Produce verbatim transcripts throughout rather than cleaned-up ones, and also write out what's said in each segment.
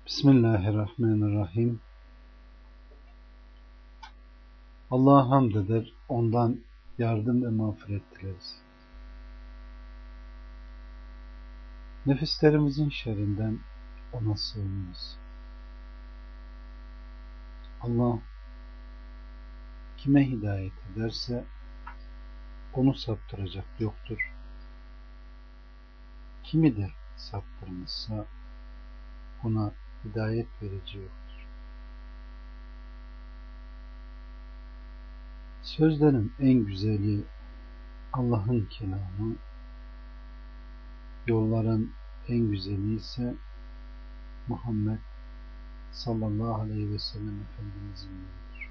Bismillahirrahmanirrahim. Allah'a hamd eder, ondan yardım ve mağfiret dileriz. Nefislerimizin şerrinden ona sığınırız. Allah kime hidayet ederse onu saptıracak yoktur. Kimi de saptırmışsa ona hidayet verici yoktur. Sözlerin en güzeli Allah'ın kelamı, yolların en güzeli ise Muhammed sallallahu aleyhi ve sellem Efendimizin yoludur.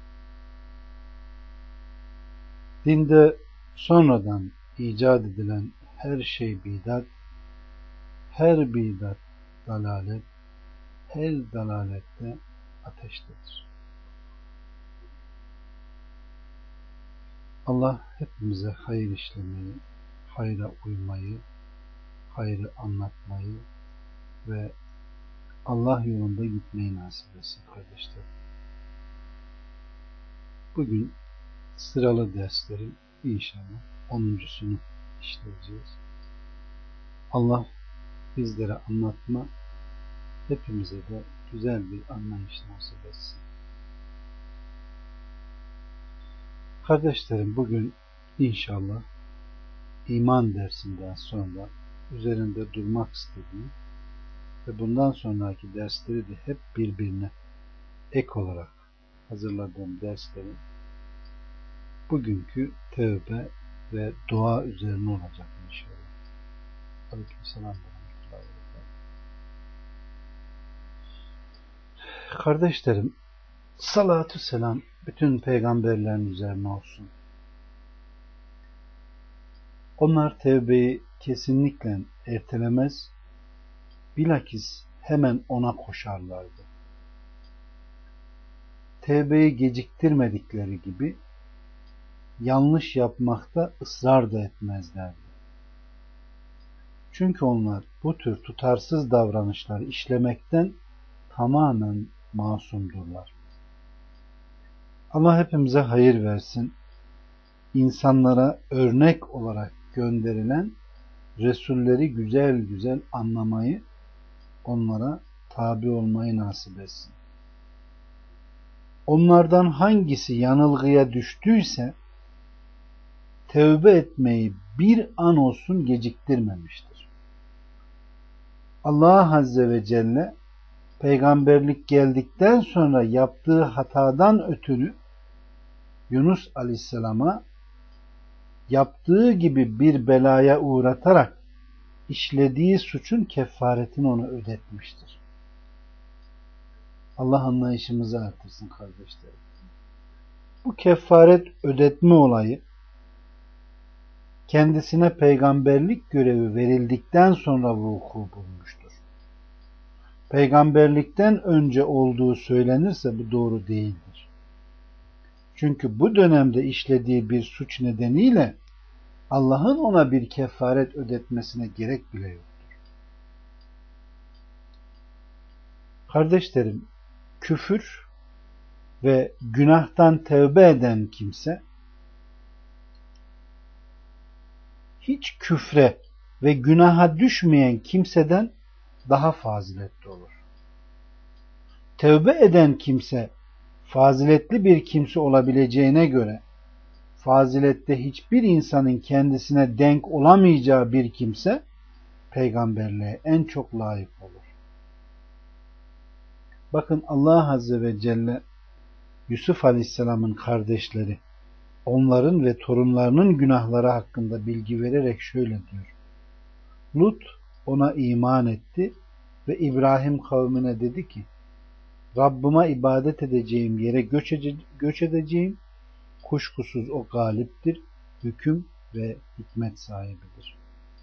Dinde sonradan icat edilen her şey bidat, her bidat dalalet, her dalalette ateştedir. Allah hepimize hayır işlemeyi, hayra uymayı, hayrı anlatmayı ve Allah yolunda gitmeyi nasip etsin kardeşler. Bugün sıralı derslerin inşallah onuncusunu işleyeceğiz. Allah bizlere anlatma, hepimize de güzel bir anlayış nasip etsin. Kardeşlerim, bugün inşallah iman dersinden sonra üzerinde durmak istediğim ve bundan sonraki dersleri de hep birbirine ek olarak hazırladığım derslerin bugünkü tövbe ve dua üzerine olacak inşallah. Aleykümselam. Kardeşlerim, salatü selam bütün peygamberlerin üzerine olsun. Onlar tevbeyi kesinlikle ertelemez, bilakis hemen ona koşarlardı. Tevbeyi geciktirmedikleri gibi yanlış yapmakta ısrar da etmezlerdi. Çünkü onlar bu tür tutarsız davranışları işlemekten tamamen masumdurlar. Allah hepimize hayır versin. İnsanlara örnek olarak gönderilen Resulleri güzel güzel anlamayı, onlara tabi olmayı nasip etsin. Onlardan hangisi yanılgıya düştüyse tevbe etmeyi bir an olsun geciktirmemiştir. Allah Azze ve Celle peygamberlik geldikten sonra yaptığı hatadan ötürü Yunus Aleyhisselam'a yaptığı gibi bir belaya uğratarak işlediği suçun kefaretini ona ödetmiştir. Allah anlayışımızı artırsın kardeşlerim. Bu kefaret ödetme olayı kendisine peygamberlik görevi verildikten sonra vuku bulmuştur. Peygamberlikten önce olduğu söylenirse bu doğru değildir. Çünkü bu dönemde işlediği bir suç nedeniyle Allah'ın ona bir kefaret ödetmesine gerek bile yoktur. Kardeşlerim, küfür ve günahtan tevbe eden kimse hiç küfre ve günaha düşmeyen kimseden daha faziletli olur. Tevbe eden kimse faziletli bir kimse olabileceğine göre fazilette hiçbir insanın kendisine denk olamayacağı bir kimse peygamberliğe en çok layık olur. Bakın Allah Azze ve Celle Yusuf Aleyhisselam'ın kardeşleri, onların ve torunlarının günahları hakkında bilgi vererek şöyle diyor. Lut ona iman etti ve İbrahim kavmine dedi ki, Rabbime ibadet edeceğim yere göç, ede- göç edeceğim. Kuşkusuz o galiptir, hüküm ve hikmet sahibidir.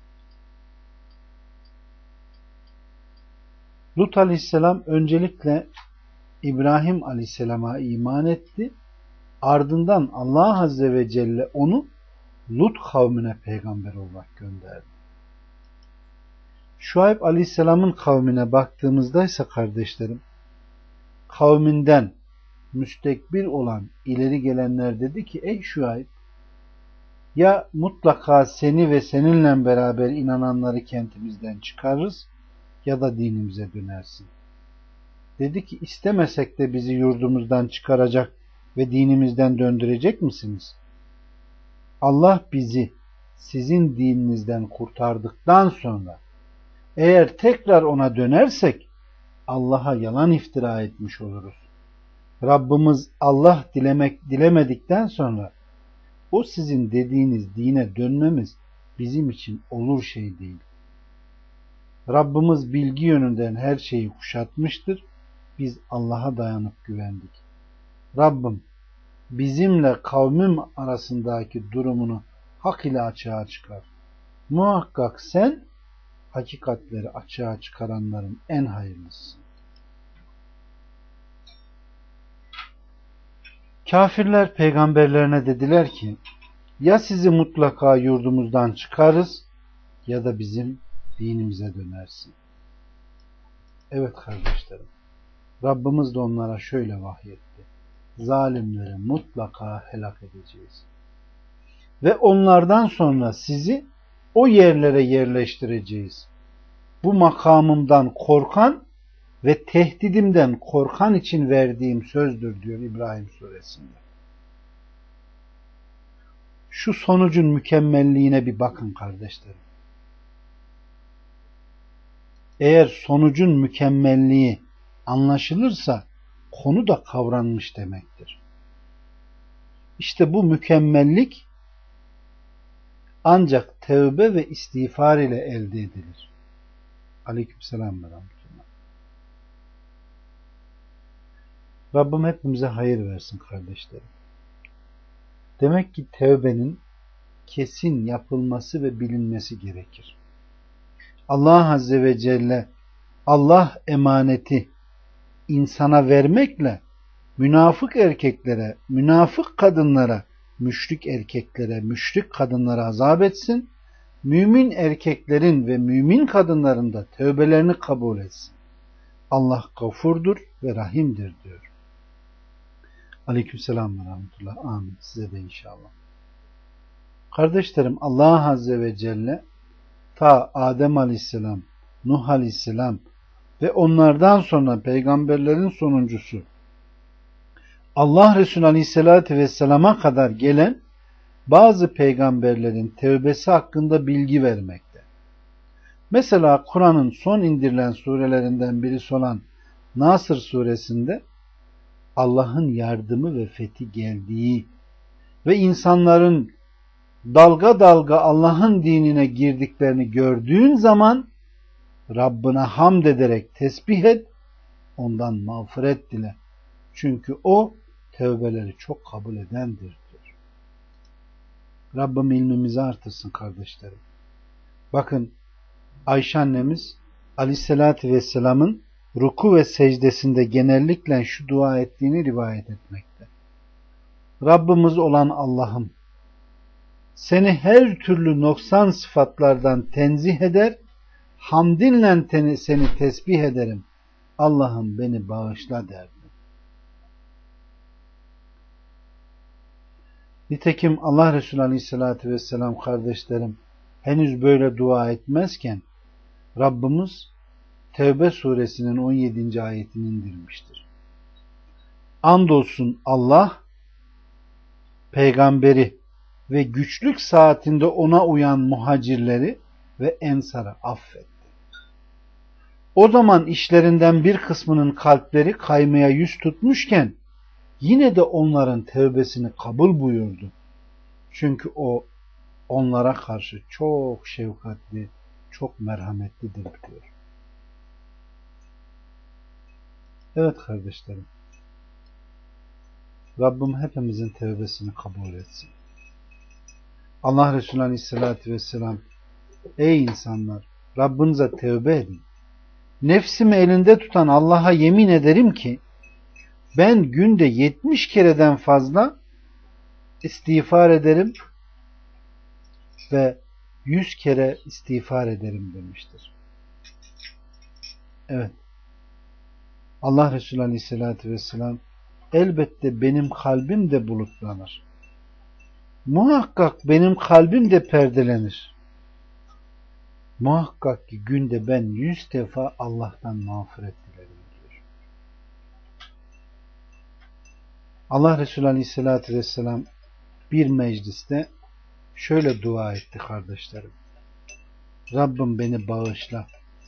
Lut Aleyhisselam öncelikle İbrahim Aleyhisselam'a iman etti. Ardından Allah Azze ve Celle onu Lut kavmine peygamber olarak gönderdi. Şuayb Aleyhisselam'ın kavmine baktığımızda ise kardeşlerim, kavminden müstekbir olan ileri gelenler dedi ki, ey Şuayb, ya mutlaka seni ve seninle beraber inananları kentimizden çıkarırız ya da dinimize dönersin. Dedi ki, istemesek de bizi yurdumuzdan çıkaracak ve dinimizden döndürecek misiniz? Allah bizi sizin dininizden kurtardıktan sonra eğer tekrar ona dönersek Allah'a yalan iftira etmiş oluruz. Rabbimiz Allah dilemek dilemedikten sonra o sizin dediğiniz dine dönmemiz bizim için olur şey değil. Rabbimiz bilgi yönünden her şeyi kuşatmıştır. Biz Allah'a dayanıp güvendik. Rabbim bizimle kavmim arasındaki durumunu hak ile açığa çıkar. Muhakkak sen hakikatleri açığa çıkaranların en hayırlısısın. Kafirler peygamberlerine dediler ki, ya sizi mutlaka yurdumuzdan çıkarız ya da bizim dinimize dönersin. Evet kardeşlerim, Rabbimiz de onlara şöyle vahyetti: zalimleri mutlaka helak edeceğiz ve onlardan sonra sizi o yerlere yerleştireceğiz. Bu makamımdan korkan ve tehdidimden korkan için verdiğim sözdür diyor İbrahim suresinde. Şu sonucun mükemmelliğine bir bakın kardeşlerim. Eğer sonucun mükemmelliği anlaşılırsa konu da kavranmış demektir. İşte bu mükemmellik ancak tevbe ve istiğfar ile elde edilir. Aleykümselam ve rahmetullah. Rabbim hepimize hayır versin kardeşlerim. Demek ki tevbenin kesin yapılması ve bilinmesi gerekir. Allah Azze ve Celle Allah emaneti insana vermekle münafık erkeklere, münafık kadınlara, müşrik erkeklere, müşrik kadınlara azap etsin. Mümin erkeklerin ve mümin kadınların da tövbelerini kabul etsin. Allah gafurdur ve rahimdir diyor. Aleykümselam ve rahmetullah. Amin. Size de inşallah. Kardeşlerim, Allah Azze ve Celle ta Adem Aleyhisselam, Nuh Aleyhisselam ve onlardan sonra peygamberlerin sonuncusu Allah Resulü Aleyhisselatü Vesselam'a kadar gelen bazı peygamberlerin tevbesi hakkında bilgi vermekte. Mesela Kur'an'ın son indirilen surelerinden birisi olan Nasr suresinde Allah'ın yardımı ve fethi geldiği ve insanların dalga dalga Allah'ın dinine girdiklerini gördüğün zaman Rabbine hamd ederek tesbih et, ondan mağfiret dile. Çünkü o tevbeleri çok kabul edendir diyor. Rabbim ilmimizi artırsın kardeşlerim. Bakın Ayşe annemiz Aleyhisselatü Vesselam'ın ruku ve secdesinde genellikle şu dua ettiğini rivayet etmekte. Rabbimiz olan Allah'ım, seni her türlü noksan sıfatlardan tenzih eder, hamdinle seni tesbih ederim. Allah'ım beni bağışla derdi. Nitekim Allah Resulü Aleyhisselatü Vesselam kardeşlerim henüz böyle dua etmezken Rabbimiz Tevbe suresinin on yedinci ayetini indirmiştir. Andolsun Allah peygamberi ve güçlük saatinde ona uyan muhacirleri ve ensarı affetti. O zaman işlerinden bir kısmının kalpleri kaymaya yüz tutmuşken yine de onların tevbesini kabul buyurdu. Çünkü o onlara karşı çok şefkatli, çok merhametlidir diyor. Evet kardeşlerim, Rabbim hepimizin tevbesini kabul etsin. Allah Resulü Aleyhisselatü Vesselam, ey insanlar, Rabbinize tevbe edin. Nefsimi elinde tutan Allah'a yemin ederim ki ben günde yetmiş kereden fazla istiğfar ederim ve yüz kere istiğfar ederim demiştir. Evet. Allah Resulü Aleyhisselatü Vesselam elbette benim kalbim de bulutlanır. Muhakkak benim kalbim de perdelenir. Muhakkak ki günde ben yüz defa Allah'tan mağfiret dilerim diyor. Allah Resulü Aleyhisselatü Vesselam bir mecliste şöyle dua etti kardeşlerim. Rabbim beni bağışla.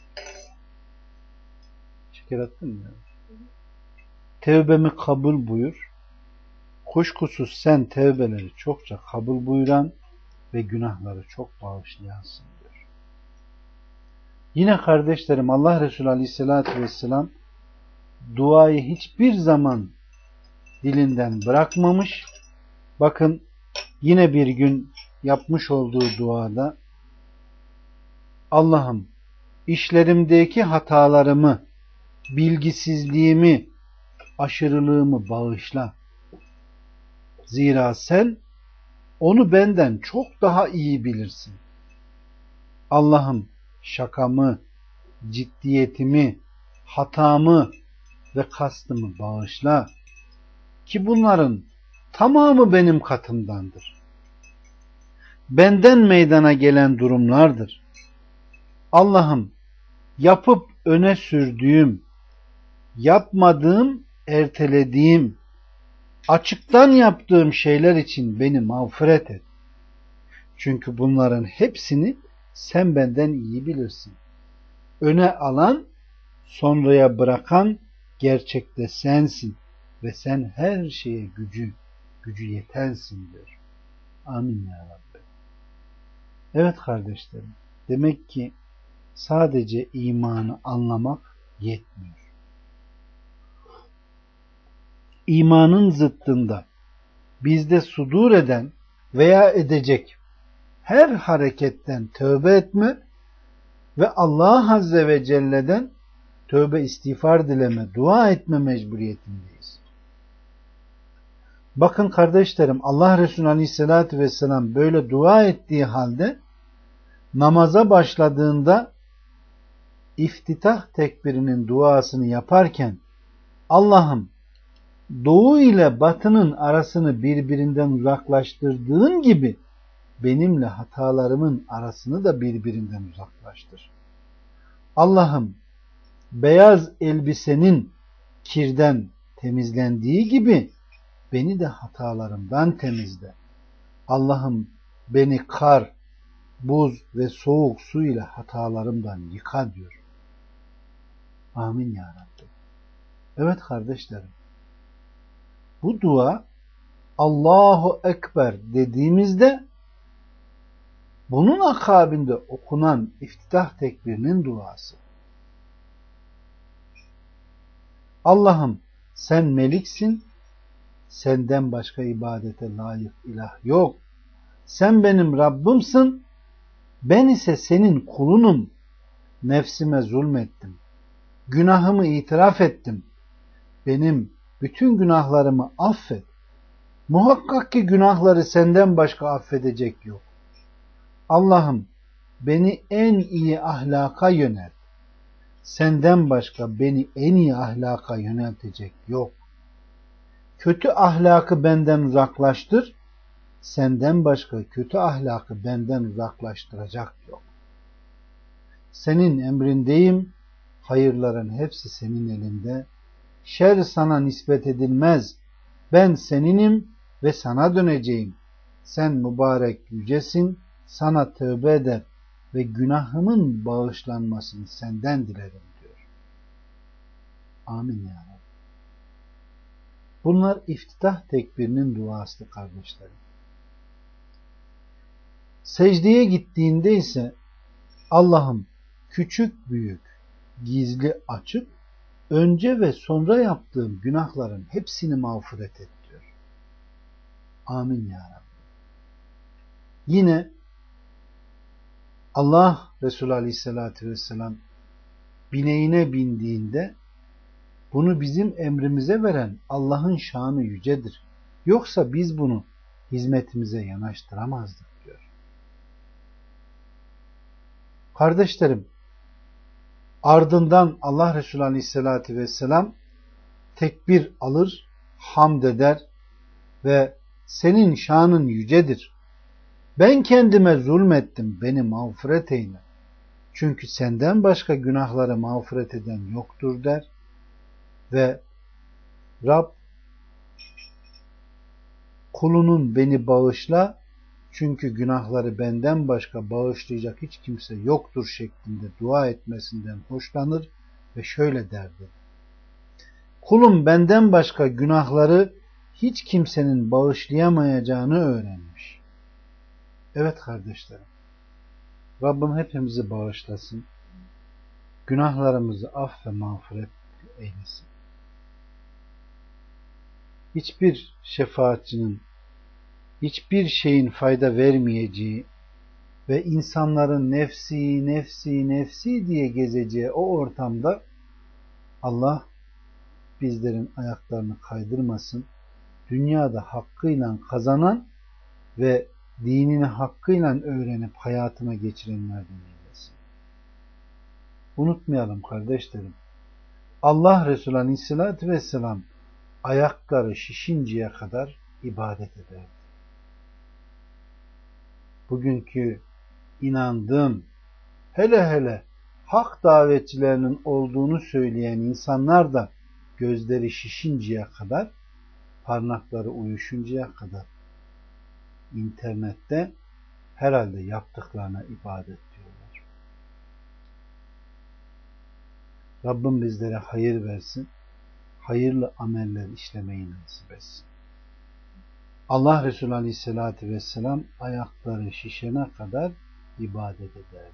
Şeker attın mı? Tevbemi kabul buyur. Kuşkusuz sen tevbeleri çokça kabul buyuran ve günahları çok bağışlayansın diyor. Yine kardeşlerim Allah Resulü Aleyhisselatü Vesselam duayı hiçbir zaman dilinden bırakmamış. Bakın yine bir gün yapmış olduğu duada Allah'ım işlerimdeki hatalarımı, bilgisizliğimi, aşırılığımı bağışla. Zira sen onu benden çok daha iyi bilirsin. Allah'ım şakamı, ciddiyetimi, hatamı ve kastımı bağışla ki bunların tamamı benim katımdandır. Benden meydana gelen durumlardır. Allah'ım yapıp öne sürdüğüm, yapmadığım, ertelediğim, açıktan yaptığım şeyler için beni mağfiret et. Çünkü bunların hepsini sen benden iyi bilirsin. Öne alan, sonraya bırakan gerçekte sensin ve sen her şeye gücü, gücü yetensin diyor. Amin ya Rabbi. Evet kardeşlerim, demek ki sadece imanı anlamak yetmiyor. İmanın zıttında bizde sudur eden veya edecek her hareketten tövbe etme ve Allah Azze ve Celle'den tövbe istiğfar dileme, dua etme mecburiyetindeyiz. Bakın kardeşlerim Allah Resulü Aleyhisselatü Vesselam böyle dua ettiği halde namaza başladığında iftitah tekbirinin duasını yaparken Allah'ım doğu ile batının arasını birbirinden uzaklaştırdığın gibi benimle hatalarımın arasını da birbirinden uzaklaştır. Allah'ım beyaz elbisenin kirden temizlendiği gibi beni de hatalarımdan temizle. Allah'ım beni kar, buz ve soğuk su ile hatalarımdan yıka diyor. Amin ya Rabbi. Evet kardeşlerim. Bu dua Allahu Ekber dediğimizde bunun akabinde okunan iftitah tekbirinin duası. Allah'ım sen meliksin, senden başka ibadete layık ilah yok. Sen benim Rabbimsin, ben ise senin kulunum. Nefsime zulmettim. Günahımı itiraf ettim. Benim bütün günahlarımı affet. Muhakkak ki günahları senden başka affedecek yok. Allah'ım beni en iyi ahlaka yönelt. Senden başka beni en iyi ahlaka yöneltecek yok. Kötü ahlakı benden uzaklaştır. Senden başka kötü ahlakı benden uzaklaştıracak yok. Senin emrindeyim. Hayırların hepsi senin elinde. Şer sana nispet edilmez. Ben seninim ve sana döneceğim. Sen mübarek yücesin. Sana tövbe eder ve günahımın bağışlanmasını senden dilerim diyor. Amin ya Rabbi. Bunlar iftitah tekbirinin duası kardeşlerim. Secdeye gittiğinde ise Allah'ım küçük büyük, gizli açık, önce ve sonra yaptığım günahların hepsini mağfiret et diyor. Amin ya Rabbi. Yine Allah Resulü Aleyhisselatü Vesselam bineğine bindiğinde bunu bizim emrimize veren Allah'ın şanı yücedir. Yoksa biz bunu hizmetimize yanaştıramazdık diyor. Kardeşlerim, Ardından Allah Resulü Aleyhisselatü Vesselam tekbir alır, hamd eder ve senin şanın yücedir. Ben kendime zulmettim, beni mağfiret eyle. Çünkü senden başka günahları mağfiret eden yoktur der. Ve Rab, kulunun beni bağışla, çünkü günahları benden başka bağışlayacak hiç kimse yoktur şeklinde dua etmesinden hoşlanır ve şöyle derdi: kulum benden başka günahları hiç kimsenin bağışlayamayacağını öğrenmiş. Evet kardeşlerim, Rabbim hepimizi bağışlasın, günahlarımızı aff ve mağfiret eylesin. Hiçbir şefaatçinin, hiçbir şeyin fayda vermeyeceği ve insanların nefsi, nefsi, nefsi diye gezeceği o ortamda Allah bizlerin ayaklarını kaydırmasın, dünyada hakkıyla kazanan ve dinini hakkıyla öğrenip hayatına geçirenlerden eylesin. Unutmayalım kardeşlerim, Allah Resulü Aleyhisselatü Vesselam ayakları şişinceye kadar ibadet ederdi. Bugünkü inandığım, hele hele hak davetçilerinin olduğunu söyleyen insanlar da gözleri şişinceye kadar, parmakları uyuşuncaya kadar internette herhalde yaptıklarına ibadet diyorlar. Rabbim bizlere hayır versin, hayırlı ameller işlemeyi nasip etsin. Allah Resulü Aleyhisselatü Vesselam ayakları şişene kadar ibadet eder.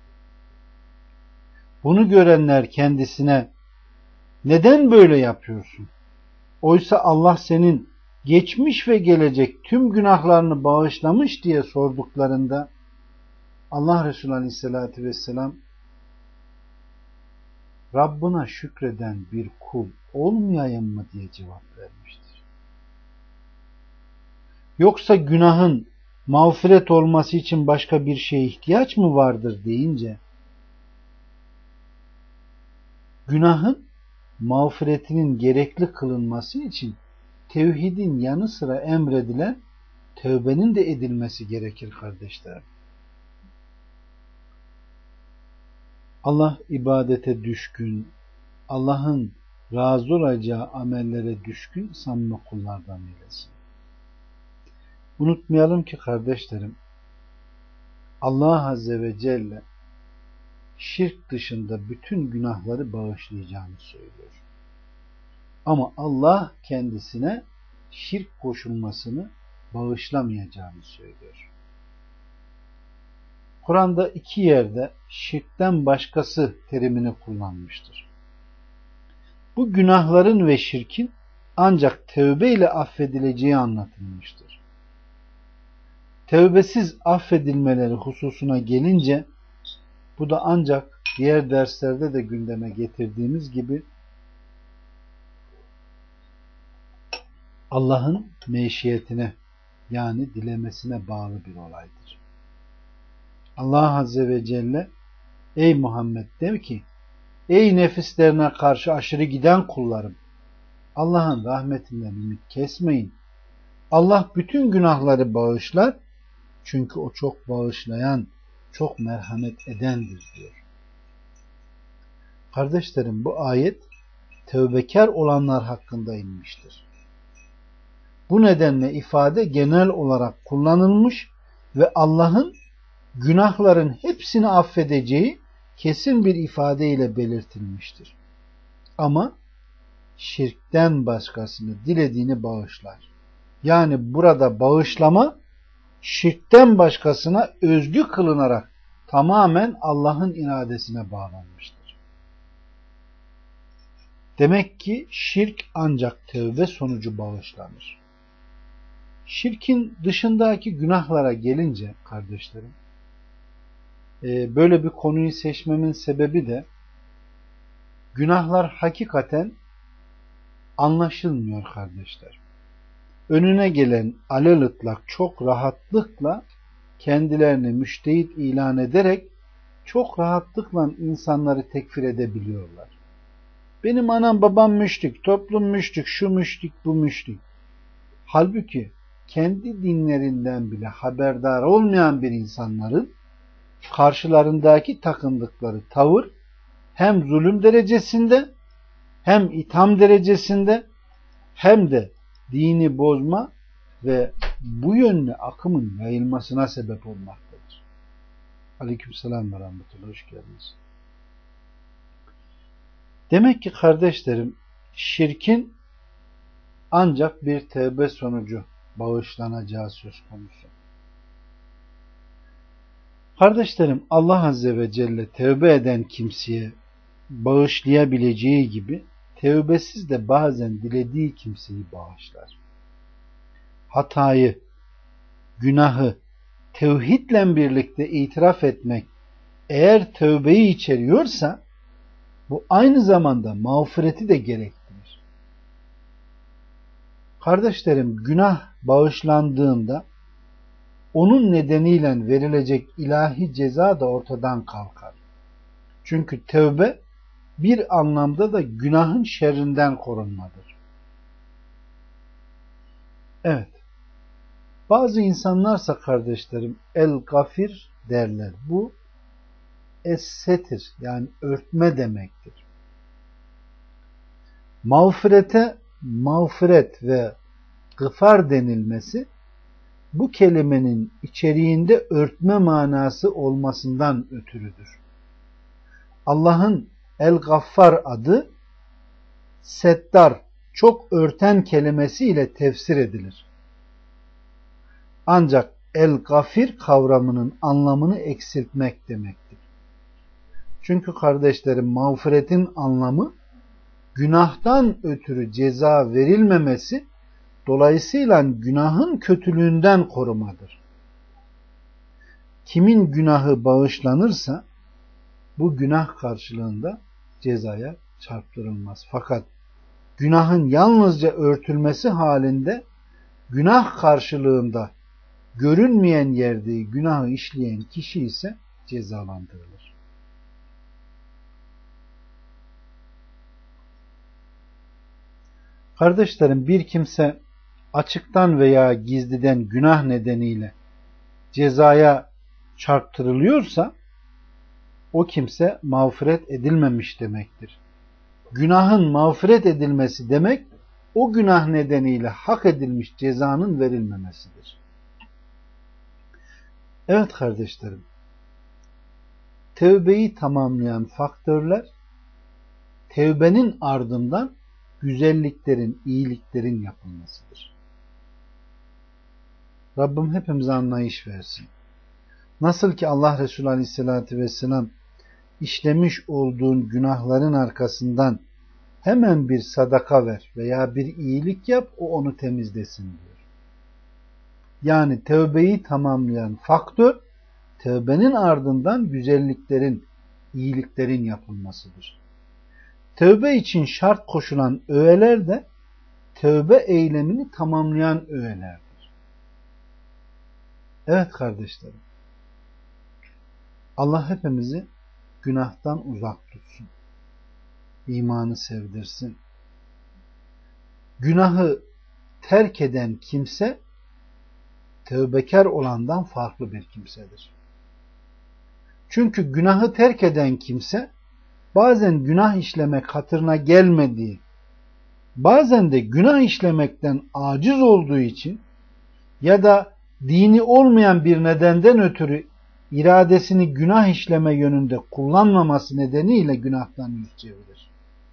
Bunu görenler kendisine neden böyle yapıyorsun? Oysa Allah senin geçmiş ve gelecek tüm günahlarını bağışlamış diye sorduklarında Allah Resulü Aleyhisselatü Vesselam Rabbına şükreden bir kul olmayayım mı diye cevap vermiştir. Yoksa günahın mağfiret olması için başka bir şeye ihtiyaç mı vardır deyince, günahın mağfiretinin gerekli kılınması için tevhidin yanı sıra emredilen tövbenin de edilmesi gerekir kardeşlerim. Allah ibadete düşkün, Allah'ın razı olacağı amellere düşkün samimi kullardan eylesin. Unutmayalım ki kardeşlerim, Allah Azze ve Celle şirk dışında bütün günahları bağışlayacağını söylüyor. Ama Allah kendisine şirk koşulmasını bağışlamayacağını söylüyor. Kur'an'da iki yerde şirkten başkası terimini kullanmıştır. Bu günahların ve şirkin ancak tövbe ile affedileceği anlatılmıştır. Tövbesiz affedilmeleri hususuna gelince, bu da ancak diğer derslerde de gündeme getirdiğimiz gibi Allah'ın meşiyetine, yani dilemesine bağlı bir olaydır. Allah Azze ve Celle ey Muhammed der ki, ey nefislerine karşı aşırı giden kullarım, Allah'ın rahmetinden ümit kesmeyin. Allah bütün günahları bağışlar, çünkü o çok bağışlayan, çok merhamet edendir diyor. Kardeşlerim, bu ayet tövbekar olanlar hakkında inmiştir. Bu nedenle ifade genel olarak kullanılmış ve Allah'ın günahların hepsini affedeceği kesin bir ifadeyle belirtilmiştir. Ama şirkten başkasını dilediğini bağışlar. Yani burada bağışlama şirkten başkasına özgü kılınarak tamamen Allah'ın iradesine bağlanmıştır. Demek ki şirk ancak tövbe sonucu bağışlanır. Şirkin dışındaki günahlara gelince kardeşlerim, böyle bir konuyu seçmemin sebebi de günahlar hakikaten anlaşılmıyor kardeşler. Önüne gelen alelıtlak çok rahatlıkla kendilerini müştehit ilan ederek çok rahatlıkla insanları tekfir edebiliyorlar. Benim anam babam müşrik, toplum müşrik, şu müşrik, bu müşrik. Halbuki kendi dinlerinden bile haberdar olmayan bir insanların karşılarındaki takındıkları tavır hem zulüm derecesinde, hem itham derecesinde, hem de dini bozma ve bu yönlü akımın yayılmasına sebep olmaktadır. Aleykümselam ve rahmetullah. Hoş geldiniz. Demek ki kardeşlerim, şirkin ancak bir tevbe sonucu bağışlanacağı söz konusu. Kardeşlerim, Allah Azze ve Celle tevbe eden kimseye bağışlayabileceği gibi tevbesiz de bazen dilediği kimseyi bağışlar. Hatayı, günahı tevhidle birlikte itiraf etmek eğer tevbeyi içeriyorsa bu aynı zamanda mağfireti de gerektirir. Kardeşlerim, günah bağışlandığında onun nedeniyle verilecek ilahi ceza da ortadan kalkar. Çünkü tevbe bir anlamda da günahın şerrinden korunmadır. Evet. Bazı insanlarsa kardeşlerim el-gafir derler. Bu es-setir yani örtme demektir. Mağfirete mağfiret ve gıfar denilmesi bu kelimenin içeriğinde örtme manası olmasından ötürüdür. Allah'ın El-Gaffar adı Settar, çok örten kelimesiyle tefsir edilir. Ancak El-Gafir kavramının anlamını eksiltmek demektir. Çünkü kardeşlerim, mağfiretin anlamı günahtan ötürü ceza verilmemesi, dolayısıyla günahın kötülüğünden korumadır. Kimin günahı bağışlanırsa bu günah karşılığında cezaya çarptırılmaz. Fakat günahın yalnızca örtülmesi halinde günah karşılığında görünmeyen yerde günahı işleyen kişi ise cezalandırılır. Kardeşlerim, bir kimse açıktan veya gizliden günah nedeniyle cezaya çarptırılıyorsa o kimse mağfiret edilmemiş demektir. Günahın mağfiret edilmesi demek o günah nedeniyle hak edilmiş cezanın verilmemesidir. Evet kardeşlerim, tevbeyi tamamlayan faktörler tevbenin ardından güzelliklerin, iyiliklerin yapılmasıdır. Rabbim hepimize anlayış versin. Nasıl ki Allah Resulü Aleyhisselatü Vesselam işlemiş olduğun günahların arkasından hemen bir sadaka ver veya bir iyilik yap, o onu temizlesin diyor. Yani tevbeyi tamamlayan faktör tevbenin ardından güzelliklerin, iyiliklerin yapılmasıdır. Tevbe için şart koşulan öğeler de tevbe eylemini tamamlayan öğelerdir. Evet kardeşlerim, Allah hepimizi günahtan uzak tutsun. İmanı sevdirsin. Günahı terk eden kimse tevbekar olandan farklı bir kimsedir. Çünkü günahı terk eden kimse bazen günah işlemek hatırına gelmediği, bazen de günah işlemekten aciz olduğu için ya da dini olmayan bir nedenden ötürü iradesini günah işleme yönünde kullanmaması nedeniyle günahtan yüz çevirir.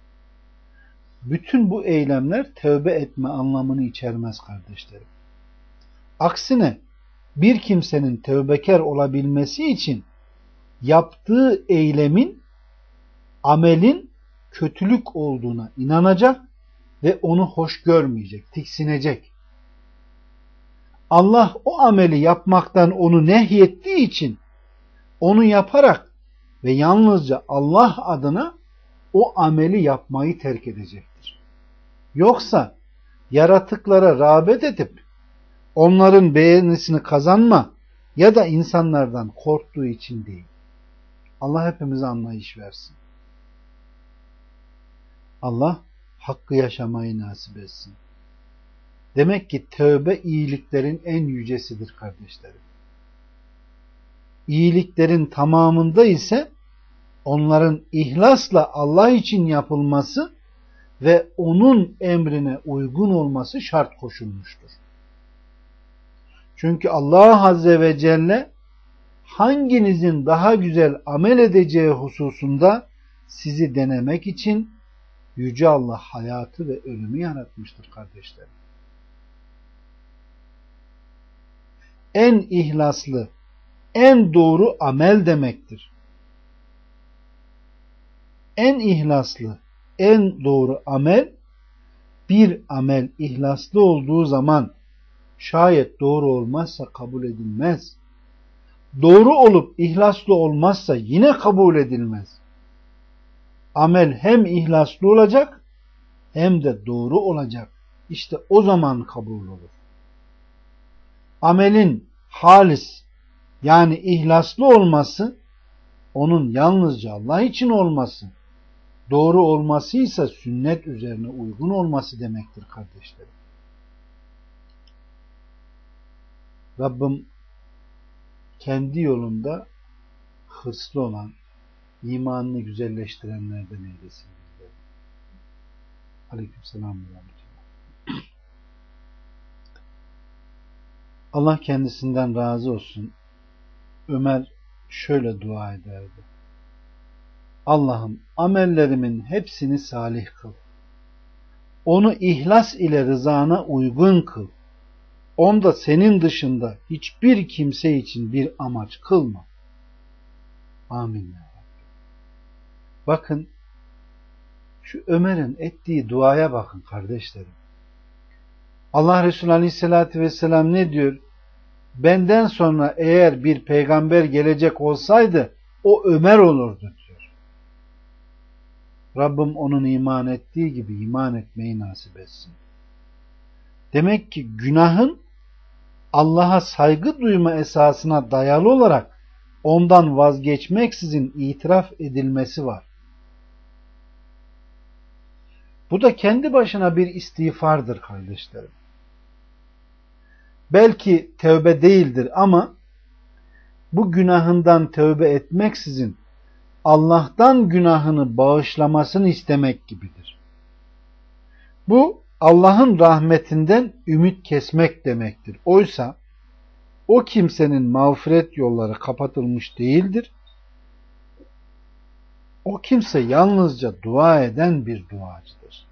Bütün bu eylemler tövbe etme anlamını içermez kardeşlerim. Aksine bir kimsenin tövbekar olabilmesi için yaptığı eylemin, amelin kötülük olduğuna inanacak ve onu hoş görmeyecek, tiksinecek. Allah o ameli yapmaktan onu nehyettiği için onu yaparak ve yalnızca Allah adına o ameli yapmayı terk edecektir. Yoksa yaratıklara rağbet edip onların beğenisini kazanma ya da insanlardan korktuğu için değil. Allah hepimize anlayış versin. Allah hakkı yaşamayı nasip etsin. Demek ki tövbe iyiliklerin en yücesidir kardeşlerim. İyiliklerin tamamında ise onların ihlasla Allah için yapılması ve onun emrine uygun olması şart koşulmuştur. Çünkü Allah Azze ve Celle hanginizin daha güzel amel edeceği hususunda sizi denemek için Yüce Allah hayatı ve ölümü yaratmıştır kardeşlerim. En ihlaslı, en doğru amel demektir. En ihlaslı, en doğru amel, bir amel ihlaslı olduğu zaman şayet doğru olmazsa kabul edilmez. Doğru olup ihlaslı olmazsa yine kabul edilmez. Amel hem ihlaslı olacak hem de doğru olacak. İşte o zaman kabul olur. Amelin halis yani ihlaslı olması, onun yalnızca Allah için olması, doğru olması ise sünnet üzerine uygun olması demektir kardeşlerim. Rabbim kendi yolunda hırslı olan, imanını güzelleştirenlerden eylesin. Aleykümselam. Allah kendisinden razı olsun. Ömer şöyle dua ederdi. Allah'ım amellerimin hepsini salih kıl. Onu ihlas ile rızana uygun kıl. Onda senin dışında hiçbir kimse için bir amaç kılma. Amin. Bakın şu Ömer'in ettiği duaya bakın kardeşlerim. Allah Resulü Aleyhisselatü Vesselam ne diyor? Benden sonra eğer bir peygamber gelecek olsaydı o Ömer olurdu diyor. Rabbim onun iman ettiği gibi iman etmeyi nasip etsin. Demek ki günahın Allah'a saygı duyma esasına dayalı olarak ondan vazgeçmeksizin itiraf edilmesi var. Bu da kendi başına bir istiğfardır kardeşlerim. Belki tövbe değildir ama bu günahından tövbe etmeksizin Allah'tan günahını bağışlamasını istemek gibidir. Bu Allah'ın rahmetinden ümit kesmek demektir. Oysa o kimsenin mağfiret yolları kapatılmış değildir. O kimse yalnızca dua eden bir duacıdır.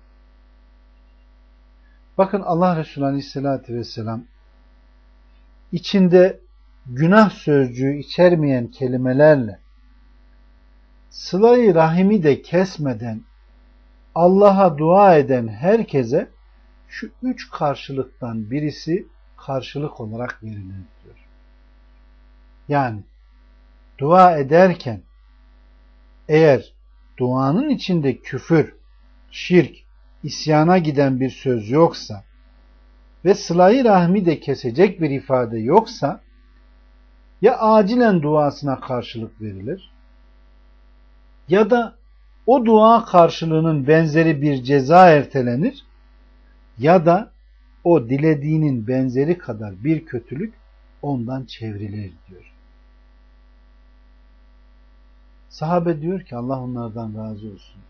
Bakın Allah Resulü Aleyhisselatü Vesselam içinde günah sözcüğü içermeyen kelimelerle sıla-i rahimi de kesmeden Allah'a dua eden herkese şu üç karşılıktan birisi karşılık olarak verilir diyor. Yani dua ederken eğer duanın içinde küfür, şirk, isyana giden bir söz yoksa ve sıla-i rahmi de kesecek bir ifade yoksa ya acilen duasına karşılık verilir ya da o dua karşılığının benzeri bir ceza ertelenir ya da o dilediğinin benzeri kadar bir kötülük ondan çevrilir diyor. Sahabe diyor ki Allah onlardan razı olsun.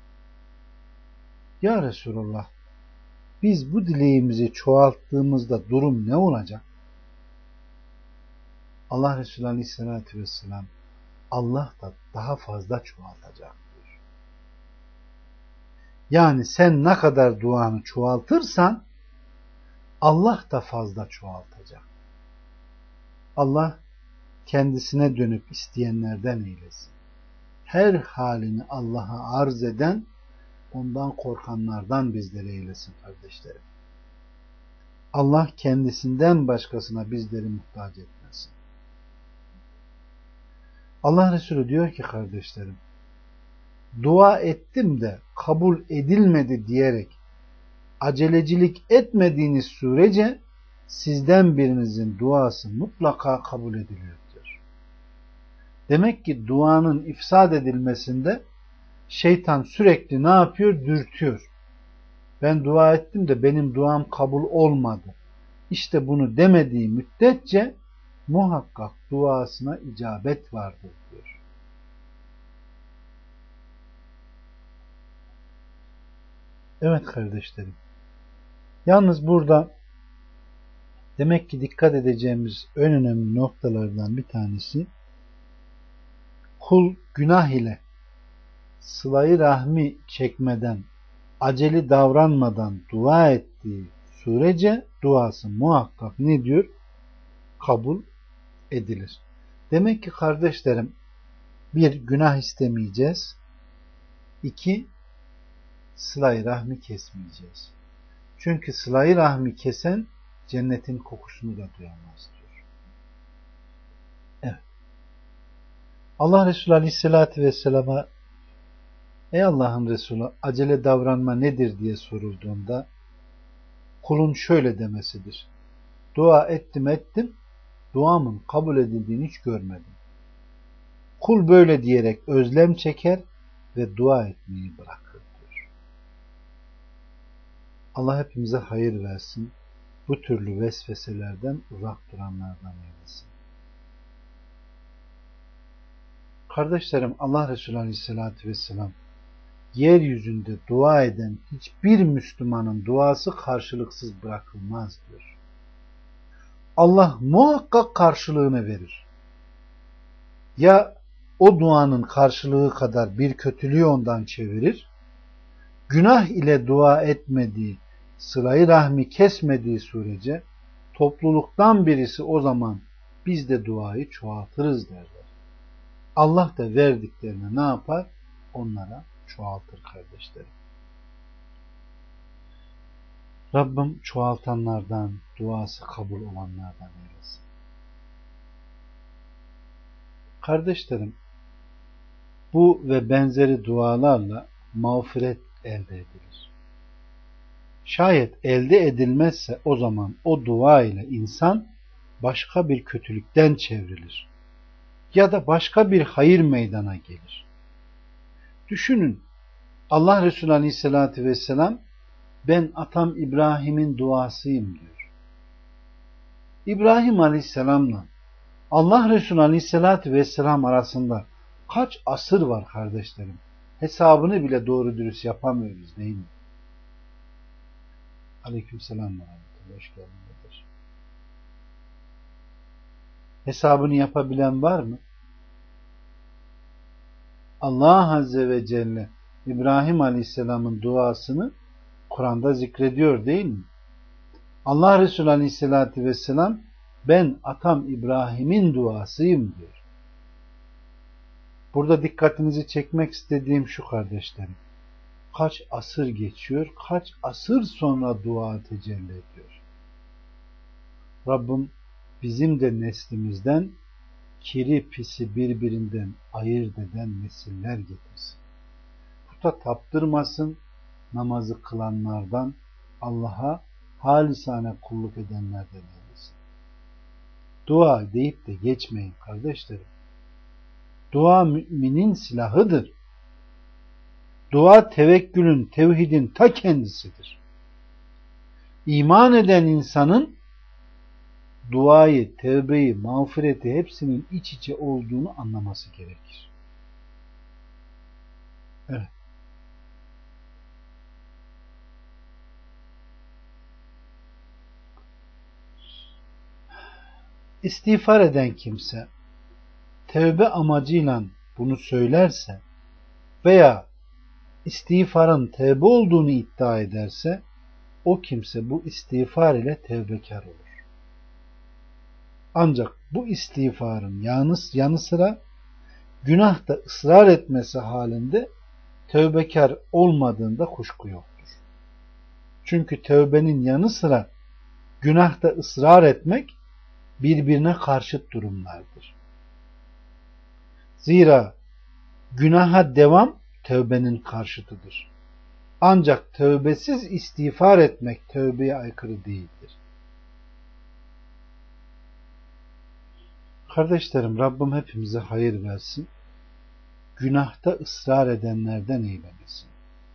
Ya Resulallah biz bu dileğimizi çoğalttığımızda durum ne olacak? Allah Resulü Aleyhisselatü Vesselam Allah da daha fazla çoğaltacak diyor. Yani sen ne kadar duanı çoğaltırsan Allah da fazla çoğaltacak. Allah kendisine dönüp isteyenlerden eylesin. Her halini Allah'a arz eden, ondan korkanlardan bizleri eylesin kardeşlerim. Allah kendisinden başkasına bizleri muhtaç etmesin. Allah Resulü diyor ki kardeşlerim, dua ettim de kabul edilmedi diyerek acelecilik etmediğiniz sürece sizden birinizin duası mutlaka kabul ediliyor diyor. Demek ki duanın ifsad edilmesinde şeytan sürekli ne yapıyor? Dürtüyor. Ben dua ettim de benim duam kabul olmadı. İşte bunu demediği müddetçe muhakkak duasına icabet vardır diyor. Evet kardeşlerim. Yalnız burada demek ki dikkat edeceğimiz en önemli noktalardan bir tanesi, kul günah ile sıla-i rahmi çekmeden, acele davranmadan dua ettiği sürece duası muhakkak ne diyor? Kabul edilir. Demek ki kardeşlerim, bir, günah istemeyeceğiz. İki, sıla-i rahmi kesmeyeceğiz. Çünkü sıla-i rahmi kesen cennetin kokusunu da duyamaz diyor. Evet. Allah Resulü Aleyhisselatü Vesselam'a ey Allah'ın Resulü acele davranma nedir diye sorulduğunda kulun şöyle demesidir. Dua ettim ettim, duamın kabul edildiğini hiç görmedim. Kul böyle diyerek özlem çeker ve dua etmeyi bırakır diyor. Allah hepimize hayır versin. Bu türlü vesveselerden uzak duranlardan eylesin. Kardeşlerim, Allah Resulü Aleyhisselatü Vesselam yeryüzünde dua eden hiçbir Müslümanın duası karşılıksız bırakılmaz diyor. Allah muhakkak karşılığını verir. Ya o duanın karşılığı kadar bir kötülüğü ondan çevirir, günah ile dua etmediği, sıla-i rahmi kesmediği sürece topluluktan birisi o zaman biz de duayı çoğaltırız derler. Allah da verdiklerini ne yapar? Onlara çoğaltır kardeşlerim. Rabbim çoğaltanlardan, duası kabul olanlardan eylesin. Kardeşlerim, bu ve benzeri dualarla mağfiret elde edilir. Şayet elde edilmezse o zaman o dua ile insan başka bir kötülükten çevrilir. Ya da başka bir hayır meydana gelir. Düşünün, Allah Resulü Aleyhisselatü Vesselam ben atam İbrahim'in duasıyım diyor. İbrahim Aleyhisselam'la Allah Resulü Aleyhisselatü Vesselam arasında kaç asır var kardeşlerim? Hesabını bile doğru dürüst yapamıyoruz değil mi? Aleykümselam ve rahmetullah. Hoş geldiniz. Hesabını yapabilen var mı? Allah Azze ve Celle İbrahim Aleyhisselam'ın duasını Kur'an'da zikrediyor değil mi? Allah Resulü Aleyhisselatü Vesselam ben atam İbrahim'in duasıyım diyor. Burada dikkatinizi çekmek istediğim şu kardeşlerim. Kaç asır geçiyor, kaç asır sonra dua tecelli ediyor. Rabbim bizim de neslimizden kiri pisi birbirinden ayırt eden nesiller getirsin. Puta taptırmasın, namazı kılanlardan, Allah'a halisane kulluk edenlerden eylesin. Dua deyip de geçmeyin kardeşlerim. Dua müminin silahıdır. Dua tevekkülün, tevhidin ta kendisidir. İman eden insanın duayı, tevbeyi, mağfireti hepsinin iç içe olduğunu anlaması gerekir. Evet. İstiğfar eden kimse tevbe amacıyla bunu söylerse veya istiğfarın tevbe olduğunu iddia ederse o kimse bu istiğfar ile tevbekar olur. Ancak bu istiğfarın yanı, yanı sıra günahta ısrar etmesi halinde tevbekar olmadığında kuşku yoktur. Çünkü tevbenin yanı sıra günahta ısrar etmek birbirine karşıt durumlardır. Zira günaha devam tevbenin karşıtıdır. Ancak tövbesiz istiğfar etmek tövbeye aykırı değildir. Kardeşlerim, Rabbim hepimize hayır versin. Günahta ısrar edenlerden eylemesin.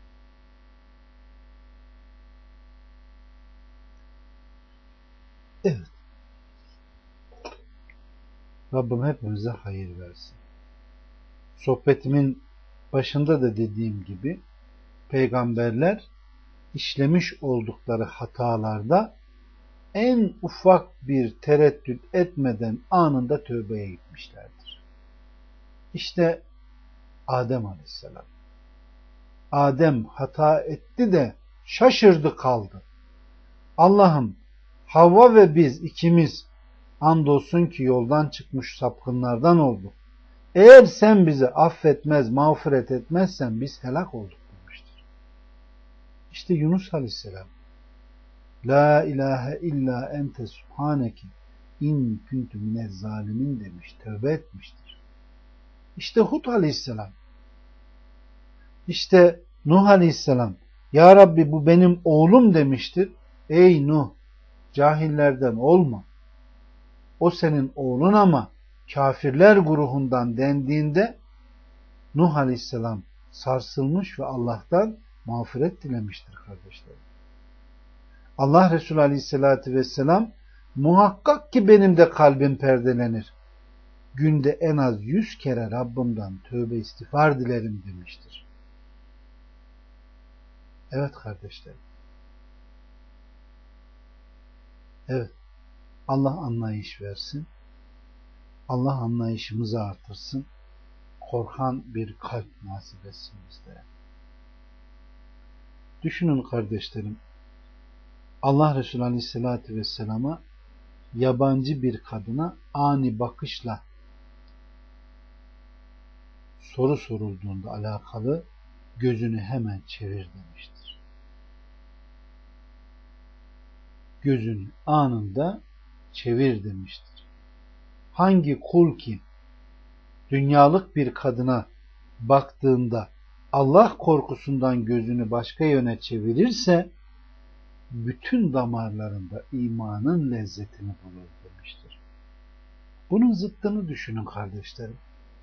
Evet. Rabbim hepimize hayır versin. Sohbetimin başında da dediğim gibi peygamberler işlemiş oldukları hatalarda en ufak bir tereddüt etmeden anında tövbeye gitmişlerdir. İşte Adem Aleyhisselam. Adem hata etti de şaşırdı kaldı. Allah'ım, Havva ve biz ikimiz andolsun ki yoldan çıkmış sapkınlardan olduk. Eğer sen bizi affetmez, mağfiret etmezsen biz helak olduk demiştir. İşte Yunus Aleyhisselam, La ilahe illa ente subhaneke in kuntu minez zalimin demiş, tövbe etmiştir. İşte Hud Aleyhisselam, işte Nuh Aleyhisselam, Ya Rabbi bu benim oğlum demiştir. Ey Nuh, cahillerden olma. O senin oğlun ama kafirler grubundan dendiğinde Nuh Aleyhisselam sarsılmış ve Allah'tan mağfiret dilemiştir kardeşlerim. Allah Resulü Aleyhisselatü Vesselam, muhakkak ki benim de kalbim perdelenir. Günde en az yüz kere Rabbimden tövbe istiğfar dilerim demiştir. Evet kardeşlerim. Evet. Allah anlayış versin. Allah anlayışımızı artırsın. Korkan bir kalp nasip etsin bizlere. Düşünün kardeşlerim. Allah Resulü Aleyhisselatü Vesselam'a yabancı bir kadına ani bakışla soru sorulduğunda alakalı gözünü hemen çevir demiştir. Gözünü anında çevir demiştir. Hangi kul ki dünyalık bir kadına baktığında Allah korkusundan gözünü başka yöne çevirirse bütün damarlarında imanın lezzetini bulur demiştir. Bunun zıttını düşünün kardeşlerim.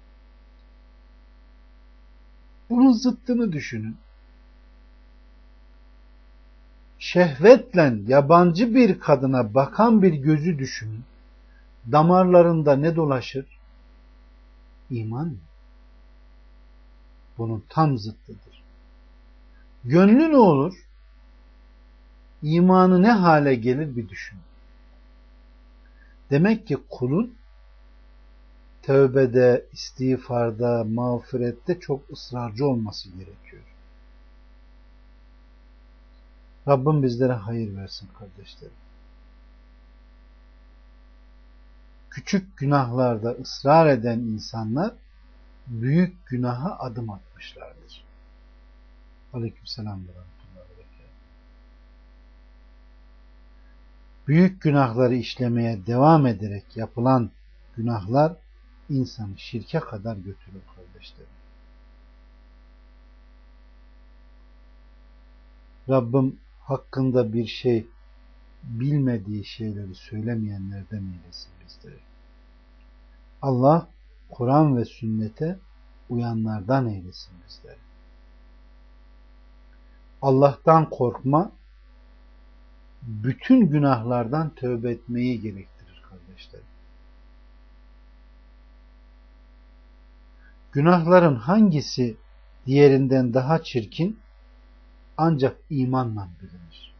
Bunun zıttını düşünün. Şehvetle yabancı bir kadına bakan bir gözü düşünün. Damarlarında ne dolaşır? İman mı? Bunun tam zıttıdır. Gönlü ne olur? İmanı ne hale gelir bir düşün. Demek ki kulun tövbede, istiğfarda, mağfirette çok ısrarcı olması gerekiyor. Rabbim bizlere hayır versin kardeşlerim. Küçük günahlarda ısrar eden insanlar büyük günaha adım atmışlardır. Aleykümselam ve rahmetullahi ve berekatuhu. Büyük günahları işlemeye devam ederek yapılan günahlar insanı şirke kadar götürür kardeşlerim. Rabbim hakkında bir şey bilmediği şeyleri söylemeyenlerden eylesin bizleri. Allah Kur'an ve sünnete uyanlardan eylesin bizleri. Allah'tan korkma bütün günahlardan tövbe etmeyi gerektirir kardeşlerim. Günahların hangisi diğerinden daha çirkin? Ancak imanla bilinir.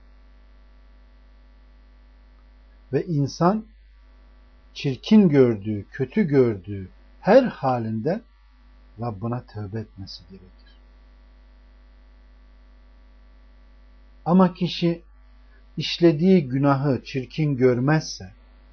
Ve insan çirkin gördüğü, kötü gördüğü her halinde Rabbına tövbe etmesi gerekir. Ama kişi işlediği günahı çirkin görmezse,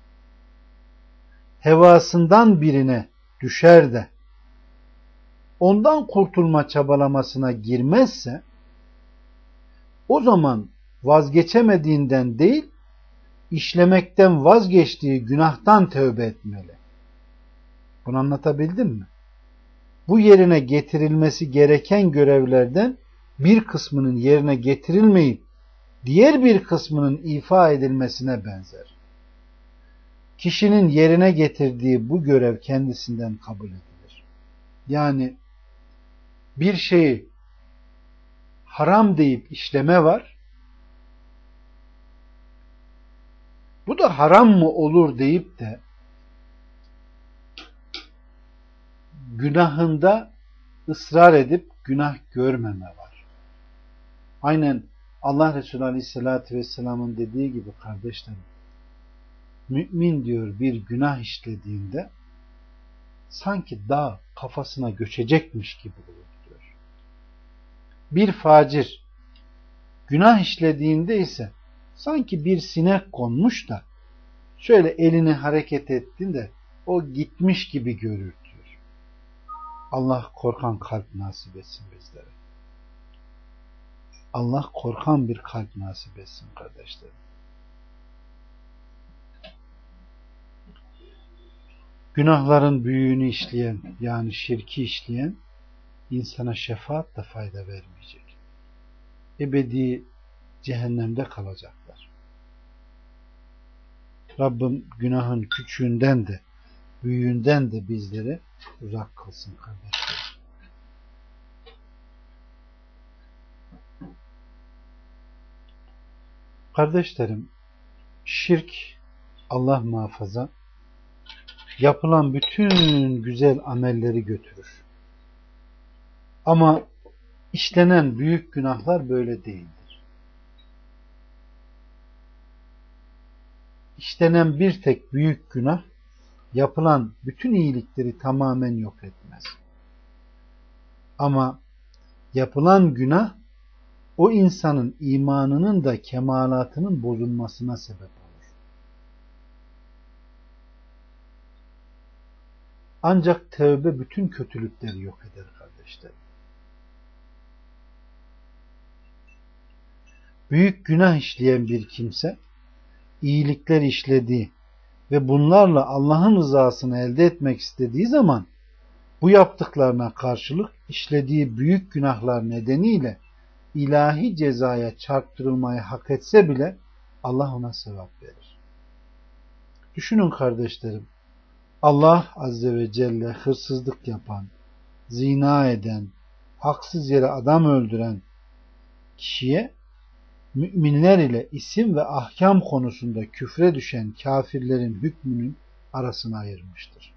hevasından birine düşer de ondan kurtulma çabalamasına girmezse, o zaman vazgeçemediğinden değil, işlemekten vazgeçtiği günahtan tövbe etmeli. Bunu anlatabildim mi? Bu yerine getirilmesi gereken görevlerden bir kısmının yerine getirilmeyip diğer bir kısmının ifa edilmesine benzer. kişinin yerine getirdiği bu görev kendisinden kabul edilir. Yani bir şeyi haram deyip işleme var. Bu da haram mı olur deyip de günahında ısrar edip günah görmeme var. Aynen Allah Resulü Aleyhisselatü Vesselam'ın dediği gibi kardeşlerim, mümin diyor bir günah işlediğinde sanki dağ kafasına göçecekmiş gibi olur diyor. Bir facir günah işlediğinde ise sanki bir sinek konmuş da şöyle elini hareket ettiğinde o gitmiş gibi görür diyor. Allah korkan kalp nasip etsin bizlere. Allah korkan bir kalp nasip etsin kardeşlerim. Günahların büyüğünü işleyen, yani şirki işleyen insana şefaat da fayda vermeyecek. Ebedi cehennemde kalacaklar. Rabbim günahın küçüğünden de büyüğünden de bizleri uzak kılsın kardeşlerim. Kardeşlerim, şirk, Allah muhafaza, yapılan bütün güzel amelleri götürür. Ama işlenen büyük günahlar böyle değildir. İşlenen bir tek büyük günah, yapılan bütün iyilikleri tamamen yok etmez. Ama yapılan günah, o insanın imanının da kemalatının bozulmasına sebep olur. Ancak tövbe bütün kötülükleri yok eder kardeşlerim. Büyük günah işleyen bir kimse, iyilikler işlediği ve bunlarla Allah'ın rızasını elde etmek istediği zaman, bu yaptıklarına karşılık işlediği büyük günahlar nedeniyle ilahi cezaya çarptırılmayı hak etse bile Allah ona sevap verir. Düşünün kardeşlerim, Allah Azze ve Celle hırsızlık yapan, zina eden, haksız yere adam öldüren kişiye müminler ile isim ve ahkam konusunda küfre düşen kafirlerin hükmünün arasına ayırmıştır.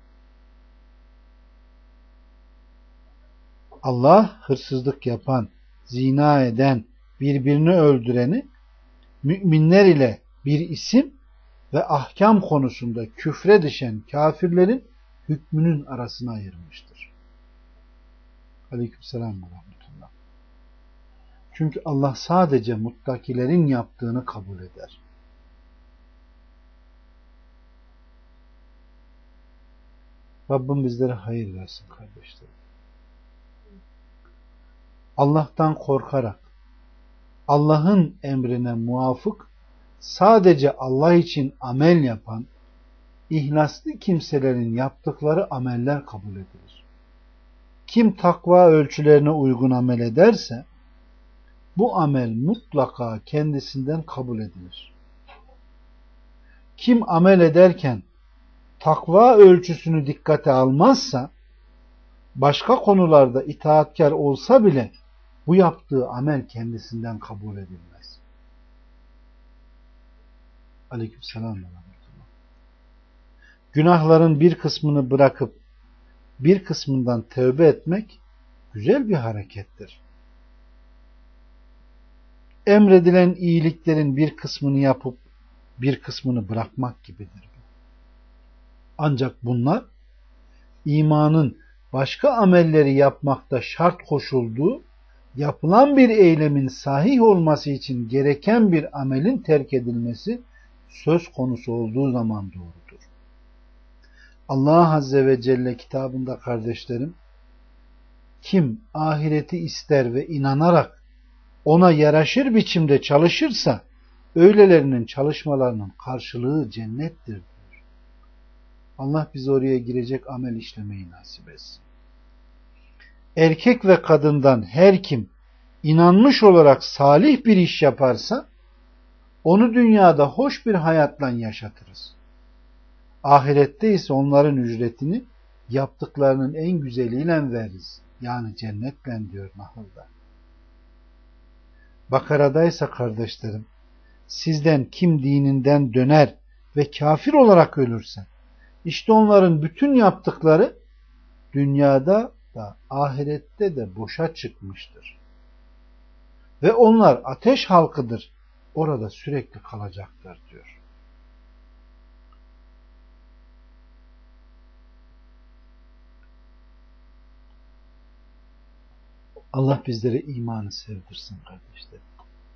Allah hırsızlık yapan, zina eden, birbirini öldüreni müminler ile bir isim ve ahkam konusunda küfre düşen kafirlerin hükmünün arasına ayırmıştır. Aleykümselam ve rahmetullah. Çünkü Allah sadece muttakilerin yaptığını kabul eder. Rabbim bizlere hayır versin kardeşlerim. Allah'tan korkarak, Allah'ın emrine muvafık, sadece Allah için amel yapan, ihlaslı kimselerin yaptıkları ameller kabul edilir. Kim takva ölçülerine uygun amel ederse, bu amel mutlaka kendisinden kabul edilir. Kim amel ederken takva ölçüsünü dikkate almazsa, başka konularda itaatkar olsa bile bu yaptığı amel kendisinden kabul edilmez. Aleykümselam. Günahların bir kısmını bırakıp bir kısmından tövbe etmek güzel bir harekettir. Emredilen iyiliklerin bir kısmını yapıp bir kısmını bırakmak gibidir. Ancak bunlar imanın başka amelleri yapmakta şart koşulduğu, yapılan bir eylemin sahih olması için gereken bir amelin terk edilmesi söz konusu olduğu zaman doğrudur. Allah Azze ve Celle kitabında kardeşlerim, kim ahireti ister ve inanarak ona yaraşır biçimde çalışırsa, öylelerinin çalışmalarının karşılığı cennettir diyor. Allah bizi oraya girecek amel işlemeyi nasip etsin. Erkek ve kadından her kim inanmış olarak salih bir iş yaparsa, onu dünyada hoş bir hayatla yaşatırız. Ahirette ise onların ücretini yaptıklarının en güzeliyle veririz. Yani cennetle diyor Nahl'da. Bakara'da ise kardeşlerim, sizden kim dininden döner ve kafir olarak ölürse, işte onların bütün yaptıkları dünyada da ahirette de boşa çıkmıştır. Ve onlar ateş halkıdır. Orada sürekli kalacaklar diyor. Allah bizlere imanı sevdirsin kardeşlerim.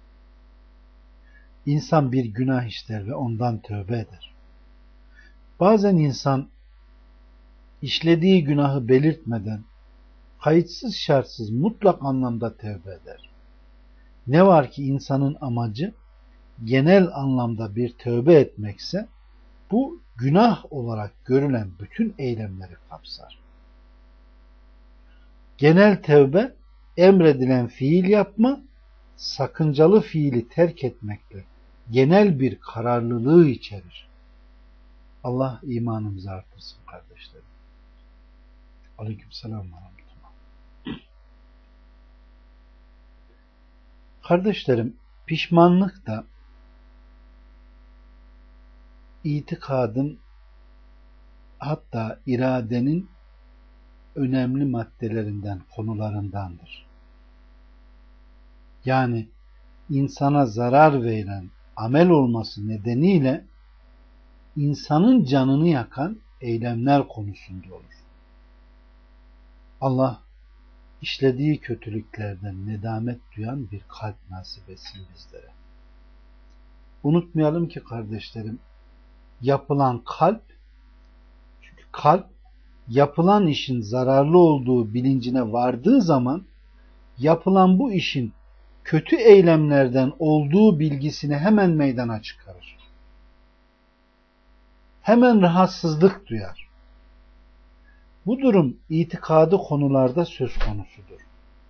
İnsan bir günah işler ve ondan tövbe eder. Bazen insan işlediği günahı belirtmeden kayıtsız şartsız mutlak anlamda tövbe eder. Ne var ki insanın amacı genel anlamda bir tövbe etmekse bu günah olarak görülen bütün eylemleri kapsar. Genel tövbe emredilen fiil yapma, sakıncalı fiili terk etmekle genel bir kararlılığı içerir. Allah imanımızı artırsın kardeşlerim. Aleykümselam ve rahmetullah. Kardeşlerim, pişmanlık da itikadın, hatta iradenin önemli maddelerinden, konularındandır. Yani insana zarar veren amel olması nedeniyle insanın canını yakan eylemler konusunda olur. Allah işlediği kötülüklerden nedamet duyan bir kalp nasip etsin bizlere. Unutmayalım ki kardeşlerim, yapılan kalp, çünkü kalp yapılan işin zararlı olduğu bilincine vardığı zaman yapılan bu işin kötü eylemlerden olduğu bilgisini hemen meydana çıkarır. Hemen rahatsızlık duyar. Bu durum itikadı konularda söz konusudur.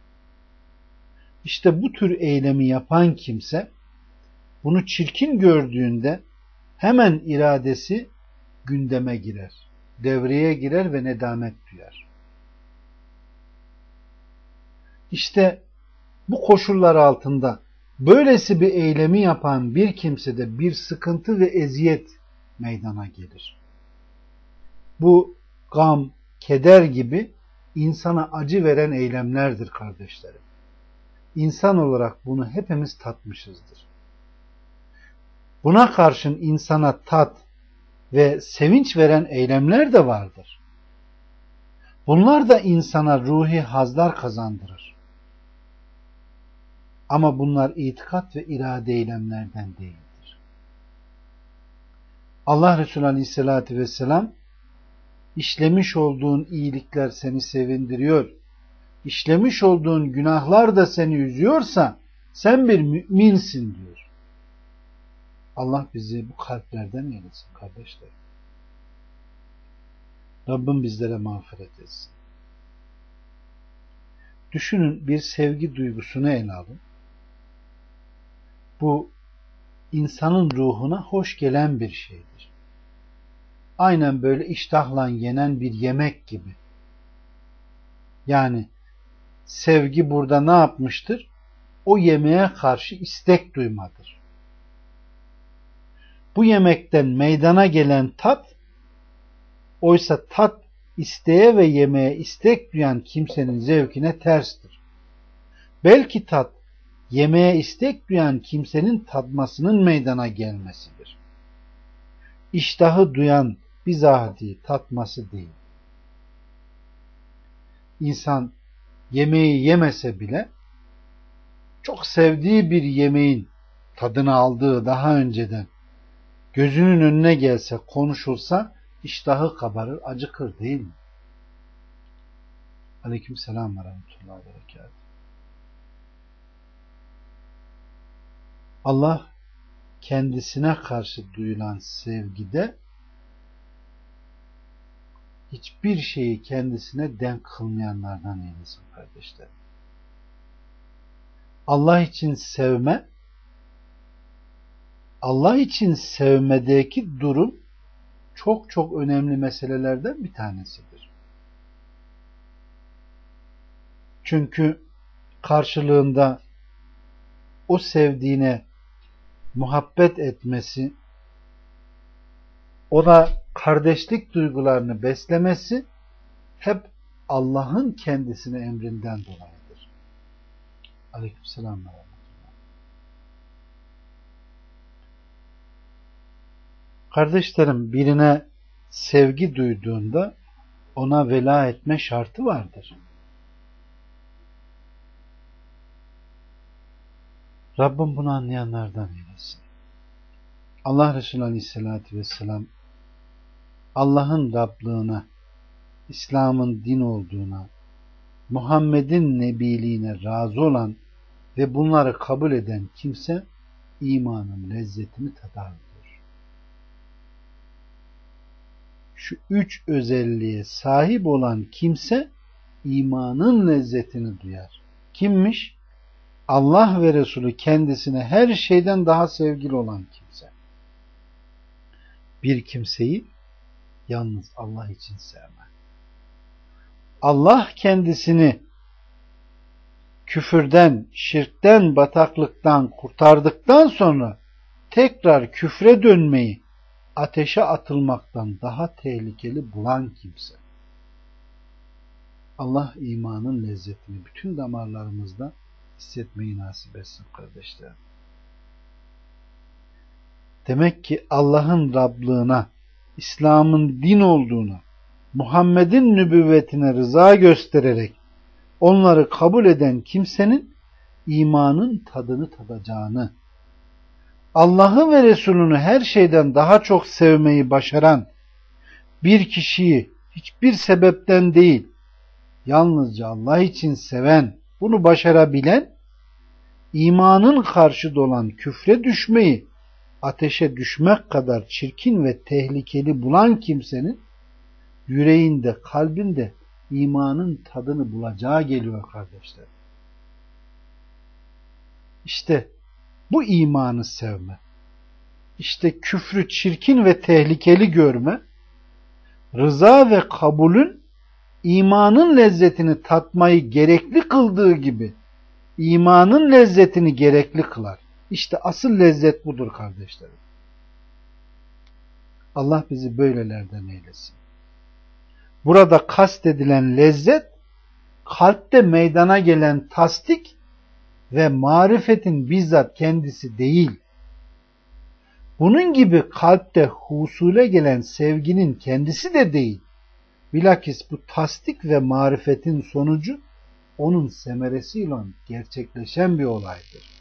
İşte bu tür eylemi yapan kimse bunu çirkin gördüğünde hemen iradesi gündeme girer, devreye girer ve nedamet duyar. İşte bu koşullar altında böylesi bir eylemi yapan bir kimsede bir sıkıntı ve eziyet meydana gelir. Bu gam, keder gibi insana acı veren eylemlerdir kardeşlerim. İnsan olarak bunu hepimiz tatmışızdır. Buna karşın insana tat ve sevinç veren eylemler de vardır. Bunlar da insana ruhi hazlar kazandırır. Ama bunlar itikat ve irade eylemlerden değildir. Allah Resulü Aleyhisselatü Vesselam, işlemiş olduğun iyilikler seni sevindiriyor, işlemiş olduğun günahlar da seni üzüyorsa sen bir müminsin diyor. Allah bizi bu kalplerden eylesin kardeşler. Rabbim bizlere mağfiret etsin. Düşünün, bir sevgi duygusunu ele alın. Bu insanın ruhuna hoş gelen bir şeydir. Aynen böyle iştahla yenen bir yemek gibi. Yani sevgi burada ne yapmıştır? O yemeğe karşı istek duymadır. Bu yemekten meydana gelen tat, oysa tat isteğe ve yemeğe istek duyan kimsenin zevkine terstir. Belki tat yemeğe istek duyan kimsenin tadmasının meydana gelmesidir. İştahı duyan bizatihi tatması değil. İnsan yemeği yemese bile çok sevdiği bir yemeğin tadını aldığı daha önceden gözünün önüne gelse, konuşulsa iştahı kabarır, acıkır değil mi? Aleykümselam ve rahmetullahi ve berekatuhu. Allah kendisine karşı duyulan sevgide hiçbir şeyi kendisine denk kılmayanlardan eylesin kardeşlerim. Allah için sevme, Allah için sevmedeki durum çok çok önemli meselelerden bir tanesidir. Çünkü karşılığında o sevdiğine muhabbet etmesi, ona kardeşlik duygularını beslemesi hep Allah'ın kendisine emrinden dolayıdır. Aleykümselam. Kardeşlerim, birine sevgi duyduğunda ona vela etme şartı vardır. Rabbim bunu anlayanlardan eylesin. Allah Resulü Aleyhisselatü Vesselam Allah'ın Rablığına, İslam'ın din olduğuna, Muhammed'in nebiliğine razı olan ve bunları kabul eden kimse imanın lezzetini tadar diyor. Şu üç özelliğe sahip olan kimse imanın lezzetini duyar. Kimmiş? Allah ve Resulü kendisine her şeyden daha sevgili olan kimse. Bir kimseyi yalnız Allah için sevme. Allah kendisini küfürden, şirkten, bataklıktan kurtardıktan sonra tekrar küfre dönmeyi ateşe atılmaktan daha tehlikeli bulan kimse. Allah imanın lezzetini bütün damarlarımızda hissetmeyi nasip etsin kardeşlerim. Demek ki Allah'ın Rablığına, İslam'ın din olduğuna, Muhammed'in nübüvvetine rıza göstererek onları kabul eden kimsenin imanın tadını tadacağını, Allah'ı ve Resulünü her şeyden daha çok sevmeyi başaran bir kişiyi hiçbir sebepten değil, yalnızca Allah için seven, bunu başarabilen, imanın karşıtı olan küfre düşmeyi ateşe düşmek kadar çirkin ve tehlikeli bulan kimsenin yüreğinde, kalbinde imanın tadını bulacağı geliyor kardeşler. İşte bu imanı sevme, işte küfrü çirkin ve tehlikeli görme, rıza ve kabulün imanın lezzetini tatmayı gerekli kıldığı gibi imanın lezzetini gerekli kılar. İşte asıl lezzet budur kardeşlerim. Allah bizi böylelerden eylesin. Burada kastedilen lezzet, kalpte meydana gelen tasdik ve marifetin bizzat kendisi değil. Bunun gibi kalpte husule gelen sevginin kendisi de değil. Bilakis bu tasdik ve marifetin sonucu onun semeresiyle gerçekleşen bir olaydır.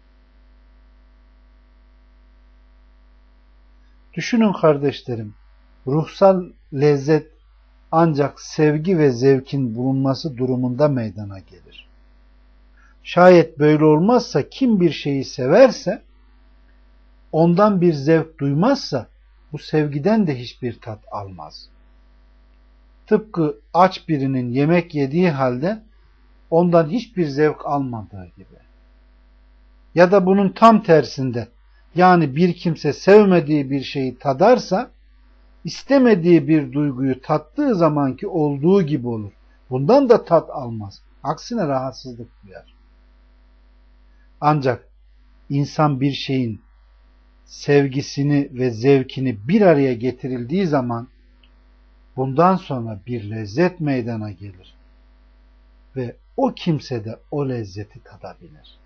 Düşünün kardeşlerim, ruhsal lezzet ancak sevgi ve zevkin bulunması durumunda meydana gelir. Şayet böyle olmazsa, kim bir şeyi severse, ondan bir zevk duymazsa, bu sevgiden de hiçbir tat almaz. Tıpkı aç birinin yemek yediği halde ondan hiçbir zevk almadığı gibi. Ya da bunun tam tersinde, yani bir kimse sevmediği bir şeyi tadarsa, istemediği bir duyguyu tattığı zamanki olduğu gibi olur. Bundan da tat almaz. Aksine rahatsızlık duyar. Ancak insan bir şeyin sevgisini ve zevkini bir araya getirildiği zaman bundan sonra bir lezzet meydana gelir. Ve o kimse de o lezzeti tadabilir.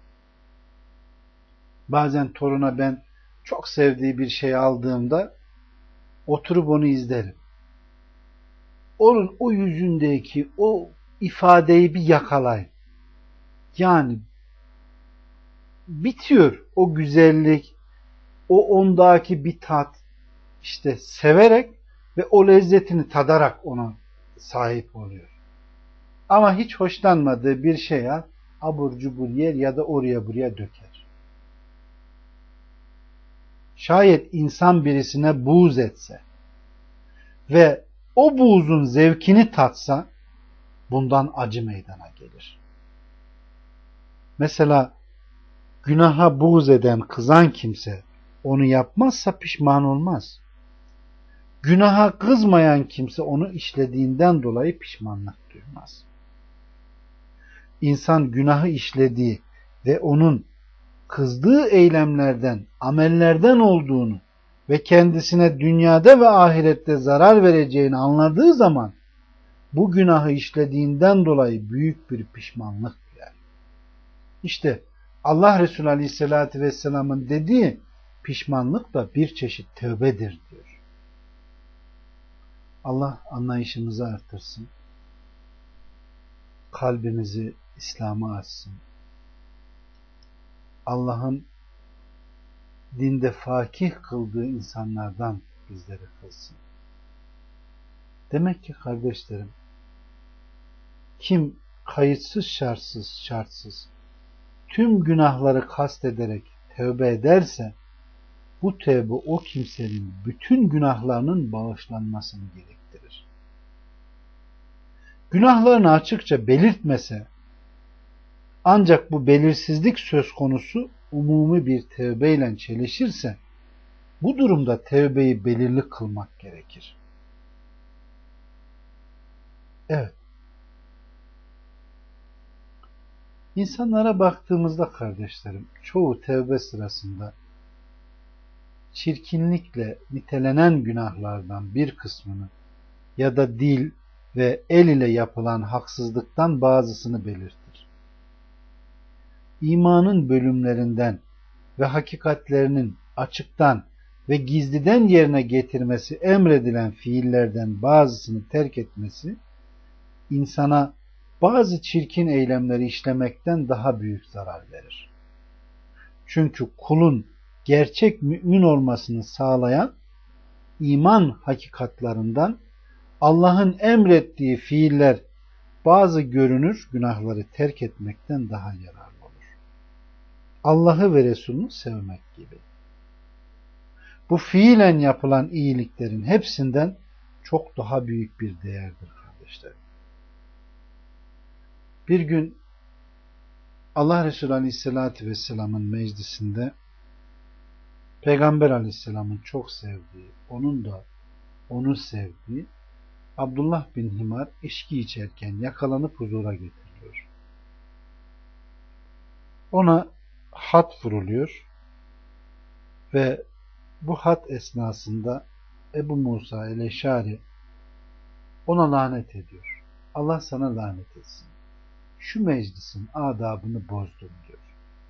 Bazen toruna ben çok sevdiği bir şey aldığımda oturup onu izlerim. Onun o yüzündeki o ifadeyi bir yakalayın. Yani bitiyor o güzellik, o ondaki bir tat, işte severek ve o lezzetini tadarak ona sahip oluyor. Ama hiç hoşlanmadığı bir şey al, abur cubur yer ya da oraya buraya döker. Şayet insan birisine buğz etse ve o buğzun zevkini tatsa, bundan acı meydana gelir. Mesela günaha buğz eden, kızan kimse onu yapmazsa pişman olmaz. Günaha kızmayan kimse onu işlediğinden dolayı pişmanlık duymaz. İnsan günahı işlediği ve onun kızdığı eylemlerden, amellerden olduğunu ve kendisine dünyada ve ahirette zarar vereceğini anladığı zaman bu günahı işlediğinden dolayı büyük bir pişmanlık duyar. İşte Allah Resulü Aleyhisselatü Vesselam'ın dediği pişmanlık da bir çeşit tövbedir diyor. Allah anlayışımızı artırsın. Kalbimizi İslam'a açsın. Allah'ın dinde fakih kıldığı insanlardan bizleri kılsın. Demek ki kardeşlerim, kim kayıtsız şartsız şartsız tüm günahları kastederek tövbe ederse bu tövbe o kimsenin bütün günahlarının bağışlanmasını gerektirir. Günahlarını açıkça belirtmese ancak bu belirsizlik söz konusu umumi bir tövbeyle çelişirse bu durumda tövbeyi belirli kılmak gerekir. Evet. İnsanlara baktığımızda kardeşlerim, çoğu tevbe sırasında çirkinlikle nitelenen günahlardan bir kısmını ya da dil ve el ile yapılan haksızlıktan bazısını belirtir. İmanın bölümlerinden ve hakikatlerinin açıktan ve gizliden yerine getirmesi emredilen fiillerden bazısını terk etmesi, insana bazı çirkin eylemleri işlemekten daha büyük zarar verir. Çünkü kulun gerçek mümin olmasını sağlayan iman hakikatlarından Allah'ın emrettiği fiiller bazı görünür günahları terk etmekten daha yararlı olur. Allah'ı ve Resulünü sevmek gibi. Bu fiilen yapılan iyiliklerin hepsinden çok daha büyük bir değerdir kardeşlerim. Bir gün Allah Resulü Aleyhisselatü Vesselam'ın meclisinde Peygamber Aleyhisselam'ın çok sevdiği, onun da onu sevdiği Abdullah bin Himar içki içerken yakalanıp huzura getiriliyor. Ona hat vuruluyor ve bu hat esnasında Ebu Musa el-Eşari ona lanet ediyor. Allah sana lanet etsin. Şu meclisin adabını bozdun diyor.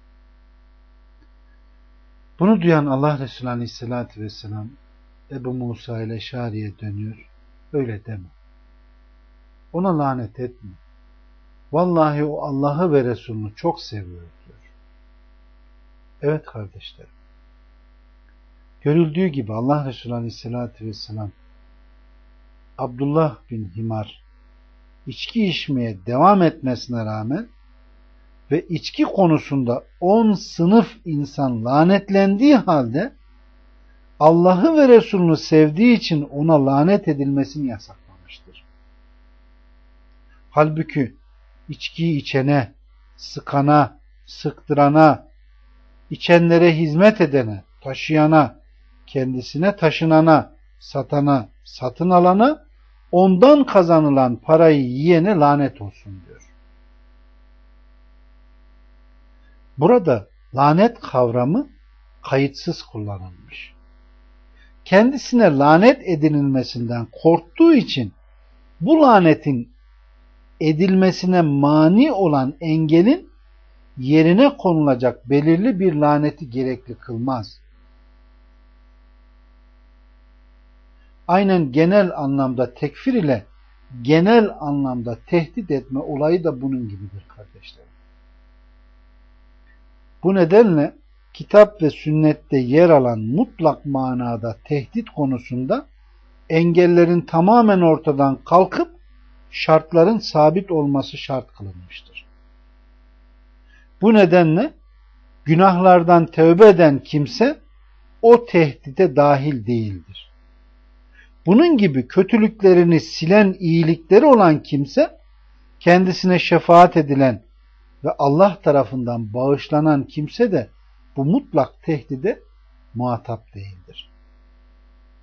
Bunu duyan Allah Resulü Aleyhisselatü Vesselam Ebu Musa el-Eşari'ye dönüyor. Öyle deme. Ona lanet etme. Vallahi o Allah'ı ve Resulünü çok seviyor diyor. Evet kardeşlerim. Görüldüğü gibi Allah Resulü Aleyhisselatü Vesselam Abdullah bin Himar içki içmeye devam etmesine rağmen ve içki konusunda on sınıf insan lanetlendiği halde Allah'ı ve Resulünü sevdiği için ona lanet edilmesini yasaklamıştır. Halbuki içkiyi içene, sıkana, sıktırana, içenlere hizmet edene, taşıyana, kendisine taşınana, satana, satın alana, ondan kazanılan parayı yiyene lanet olsun diyor. Burada lanet kavramı kayıtsız kullanılmış. Kendisine lanet edilmesinden korktuğu için bu lanetin edilmesine mani olan engelin yerine konulacak belirli bir laneti gerekli kılmaz. Aynen genel anlamda tekfir ile genel anlamda tehdit etme olayı da bunun gibidir kardeşlerim. Bu nedenle kitap ve sünnette yer alan mutlak manada tehdit konusunda engellerin tamamen ortadan kalkıp şartların sabit olması şart kılınmıştır. Bu nedenle günahlardan tövbe eden kimse o tehdide dahil değildir. Bunun gibi kötülüklerini silen iyilikleri olan kimse kendisine şefaat edilen ve Allah tarafından bağışlanan kimse de bu mutlak tehdide muhatap değildir.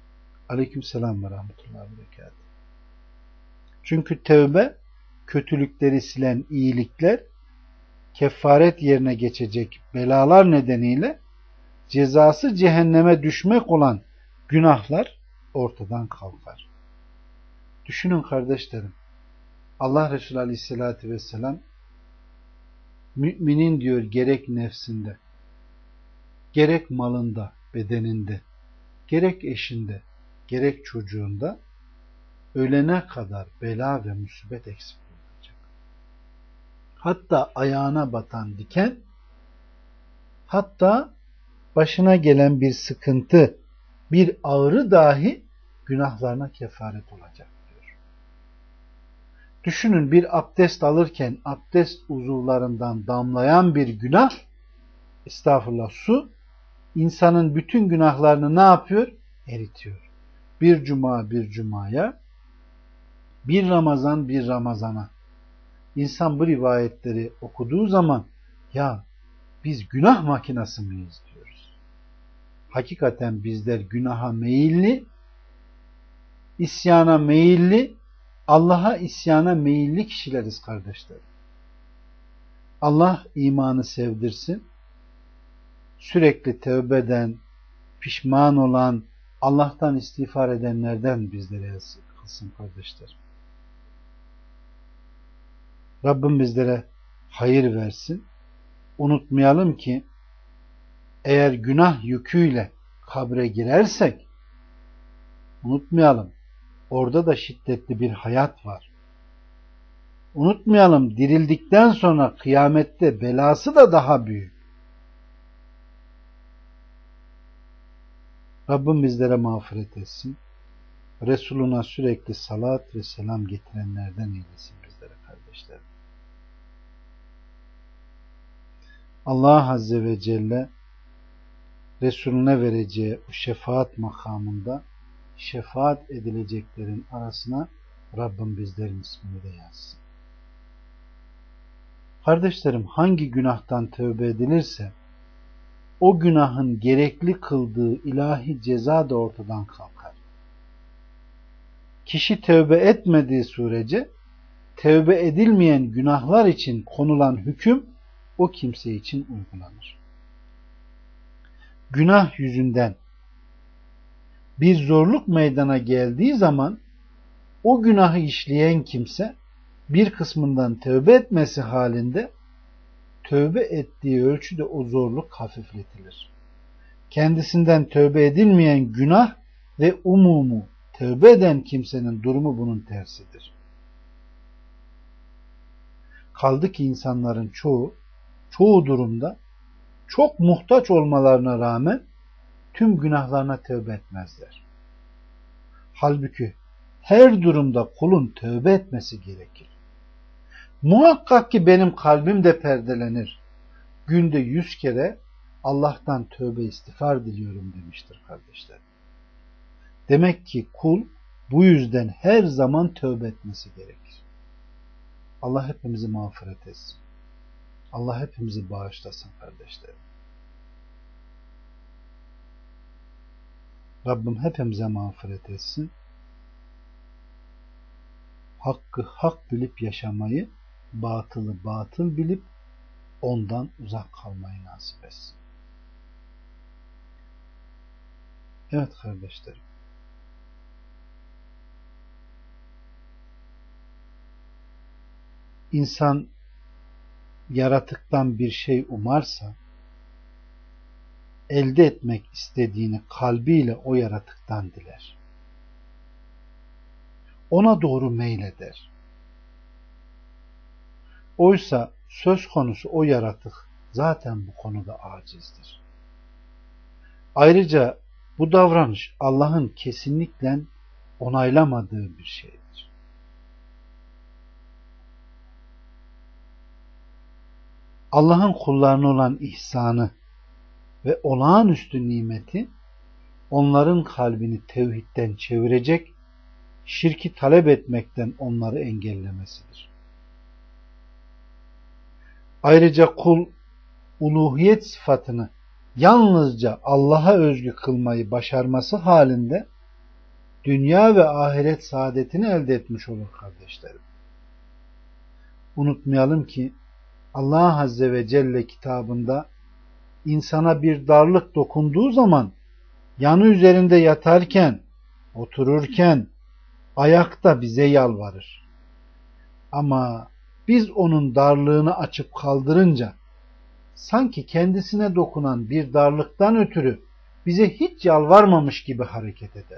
Aleykümselam ve rahmetullahi ve berekatuhu. Çünkü tevbe kötülükleri silen iyilikler, kefaret yerine geçecek belalar nedeniyle cezası cehenneme düşmek olan günahlar ortadan kalkar. Düşünün kardeşlerim. Allah Resulü Aleyhisselatü Vesselam müminin diyor gerek nefsinde, gerek malında, bedeninde, gerek eşinde, gerek çocuğunda ölene kadar bela ve musibet eksik olacak. Hatta ayağına batan diken, hatta başına gelen bir sıkıntı, bir ağrı dahi günahlarına kefaret olacak diyor. Düşünün, bir abdest alırken abdest uzuvlarından damlayan bir günah, estağfurullah, su, insanın bütün günahlarını ne yapıyor? Eritiyor. Bir cuma bir cumaya, bir Ramazan bir Ramazana. İnsan bu rivayetleri okuduğu zaman ya biz günah makinası mıyız diyoruz. Hakikaten bizler günaha meyilli, isyana meyilli, Allah'a isyana meyilli kişileriz kardeşlerim. Allah imanı sevdirsin. Sürekli tövbe eden, pişman olan, Allah'tan istiğfar edenlerden bizlere kılsın kardeşlerim. Rabbim bizlere hayır versin. Unutmayalım ki eğer günah yüküyle kabre girersek, unutmayalım orada da şiddetli bir hayat var. Unutmayalım dirildikten sonra kıyamette belası da daha büyük. Rabbim bizlere mağfiret etsin. Resuluna sürekli salat ve selam getirenlerden eylesin bizlere kardeşlerim. Allah Azze ve Celle Resulüne vereceği o şefaat makamında şefaat edileceklerin arasına Rabbim bizlerin ismini de yazsın. Kardeşlerim, hangi günahtan tövbe edilirse o günahın gerekli kıldığı ilahi ceza da ortadan kalkar. Kişi tövbe etmediği sürece tövbe edilmeyen günahlar için konulan hüküm o kimse için uygulanır. Günah yüzünden bir zorluk meydana geldiği zaman o günahı işleyen kimse bir kısmından tövbe etmesi halinde tövbe ettiği ölçüde o zorluk hafifletilir. Kendisinden tövbe edilmeyen günah ve umumu tövbe eden kimsenin durumu bunun tersidir. Kaldı ki insanların çoğu, çoğu durumda çok muhtaç olmalarına rağmen tüm günahlarına tövbe etmezler. Halbuki her durumda kulun tövbe etmesi gerekir. Muhakkak ki benim kalbim de perdelenir. Günde yüz kere Allah'tan tövbe istiğfar diliyorum demiştir kardeşler. Demek ki kul bu yüzden her zaman tövbe etmesi gerekir. Allah hepimizi mağfiret etsin. Allah hepimizi bağışlasın kardeşlerim. Rabbim hepimize mağfiret etsin. Hakkı hak bilip yaşamayı, batılı batıl bilip ondan uzak kalmayı nasip etsin. Evet kardeşlerim. İnsan yaratıktan bir şey umarsa, elde etmek istediğini kalbiyle o yaratıktan diler. Ona doğru meyleder. Oysa söz konusu o yaratık zaten bu konuda acizdir. Ayrıca bu davranış Allah'ın kesinlikle onaylamadığı bir şeydir. Allah'ın kullarına olan ihsanı ve olağanüstü nimeti onların kalbini tevhidden çevirecek, şirki talep etmekten onları engellemesidir. Ayrıca kul uluhiyet sıfatını yalnızca Allah'a özgü kılmayı başarması halinde dünya ve ahiret saadetini elde etmiş olur kardeşlerim. Unutmayalım ki Allah Azze ve Celle kitabında insana bir darlık dokunduğu zaman yanı üzerinde yatarken, otururken, ayakta bize yalvarır. Ama biz onun darlığını açıp kaldırınca sanki kendisine dokunan bir darlıktan ötürü bize hiç yalvarmamış gibi hareket eder.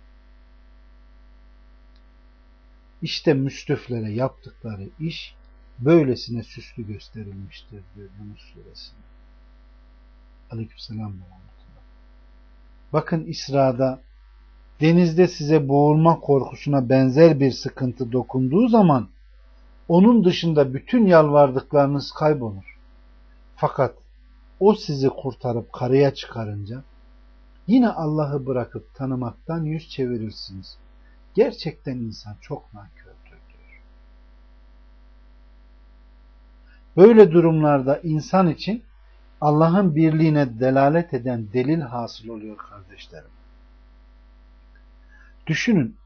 İşte müsriflere yaptıkları iş böylesine süslü gösterilmiştir diyor Yunus suresinde. Aleykümselam. Bakın İsra'da denizde size boğulma korkusuna benzer bir sıkıntı dokunduğu zaman onun dışında bütün yalvardıklarınız kaybolur. Fakat o sizi kurtarıp karaya çıkarınca yine Allah'ı bırakıp tanımaktan yüz çevirirsiniz. Gerçekten insan çok nankördür diyor. Böyle durumlarda insan için Allah'ın birliğine delalet eden delil hasıl oluyor kardeşlerim. Düşünün,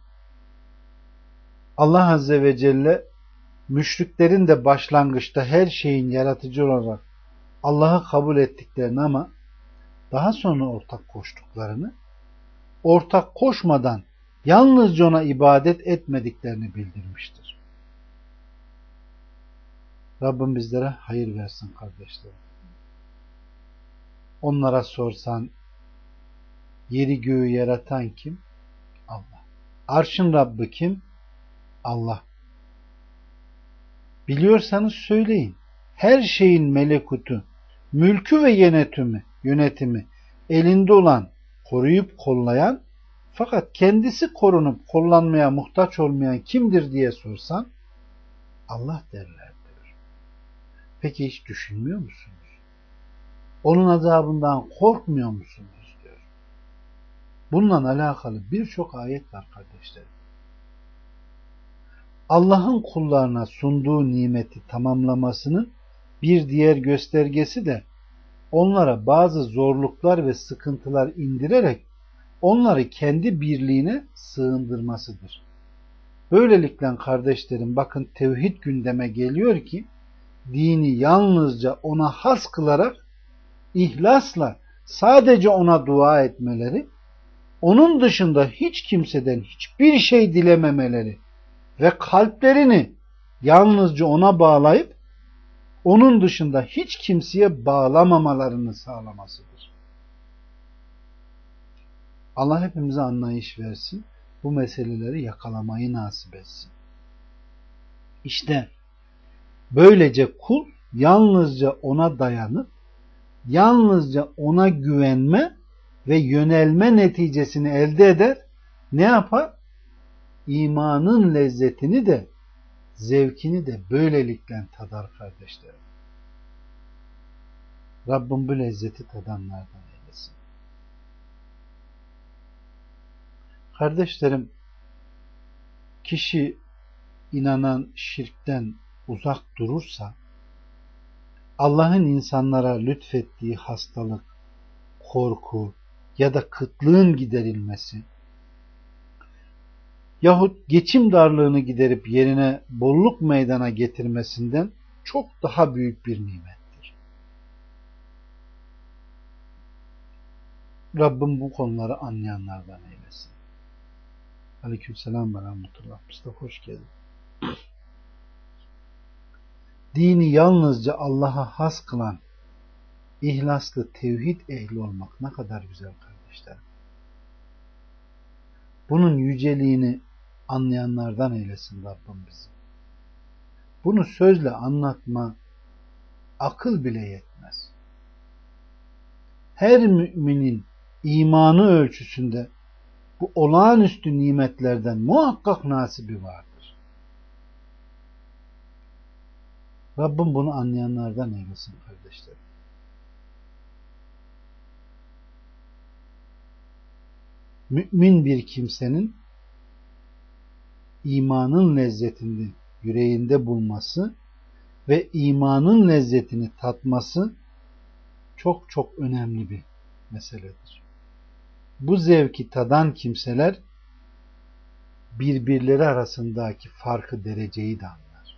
Allah Azze ve Celle müşriklerin de başlangıçta her şeyin yaratıcı olarak Allah'ı kabul ettiklerini ama daha sonra ortak koştuklarını, ortak koşmadan yalnızca ona ibadet etmediklerini bildirmiştir. Rabbim bizlere hayır versin kardeşlerim. Onlara sorsan yeri göğü yaratan kim? Allah. Arşın Rabbi kim? Allah. Biliyorsanız söyleyin. Her şeyin melekutu, mülkü ve yönetimi, yönetimi elinde olan, koruyup kollayan, fakat kendisi korunup kollanmaya muhtaç olmayan kimdir diye sorsan Allah derler diyor. Peki hiç düşünmüyor musunuz? Onun azabından korkmuyor musunuz diyor. Bununla alakalı birçok ayet var kardeşlerim. Allah'ın kullarına sunduğu nimeti tamamlamasının bir diğer göstergesi de onlara bazı zorluklar ve sıkıntılar indirerek onları kendi birliğine sığındırmasıdır. Böylelikle kardeşlerim bakın tevhid gündeme geliyor ki dini yalnızca ona has kılarak ihlasla sadece ona dua etmeleri, onun dışında hiç kimseden hiçbir şey dilememeleri ve kalplerini yalnızca ona bağlayıp onun dışında hiç kimseye bağlamamalarını sağlamasıdır. Allah hepimize anlayış versin. Bu meseleleri yakalamayı nasip etsin. İşte böylece kul yalnızca ona dayanıp yalnızca ona güvenme ve yönelme neticesini elde eder. Ne yapar? İmanın lezzetini de zevkini de böylelikle tadar kardeşlerim. Rabbim bu lezzeti tadanlardan eylesin. Kardeşlerim, kişi inanan şirkten uzak durursa Allah'ın insanlara lütfettiği hastalık, korku ya da kıtlığın giderilmesi yahut geçim darlığını giderip yerine bolluk meydana getirmesinden çok daha büyük bir nimettir. Rabbim bu konuları anlayanlardan eylesin. Aleykümselam ve rahmetullah. Mustafa hoş geldin. Dini yalnızca Allah'a has kılan ihlaslı tevhid ehli olmak ne kadar güzel kardeşlerim. Bunun yüceliğini anlayanlardan eylesin Rabbim bizi. Bunu sözle anlatma akıl bile yetmez. Her müminin imanı ölçüsünde bu olağanüstü nimetlerden muhakkak nasibi vardır. Rabbim bunu anlayanlardan eylesin kardeşlerim. Mümin bir kimsenin imanın lezzetini yüreğinde bulması ve imanın lezzetini tatması çok çok önemli bir meseledir. Bu zevki tadan kimseler birbirleri arasındaki farkı, dereceyi de anlar.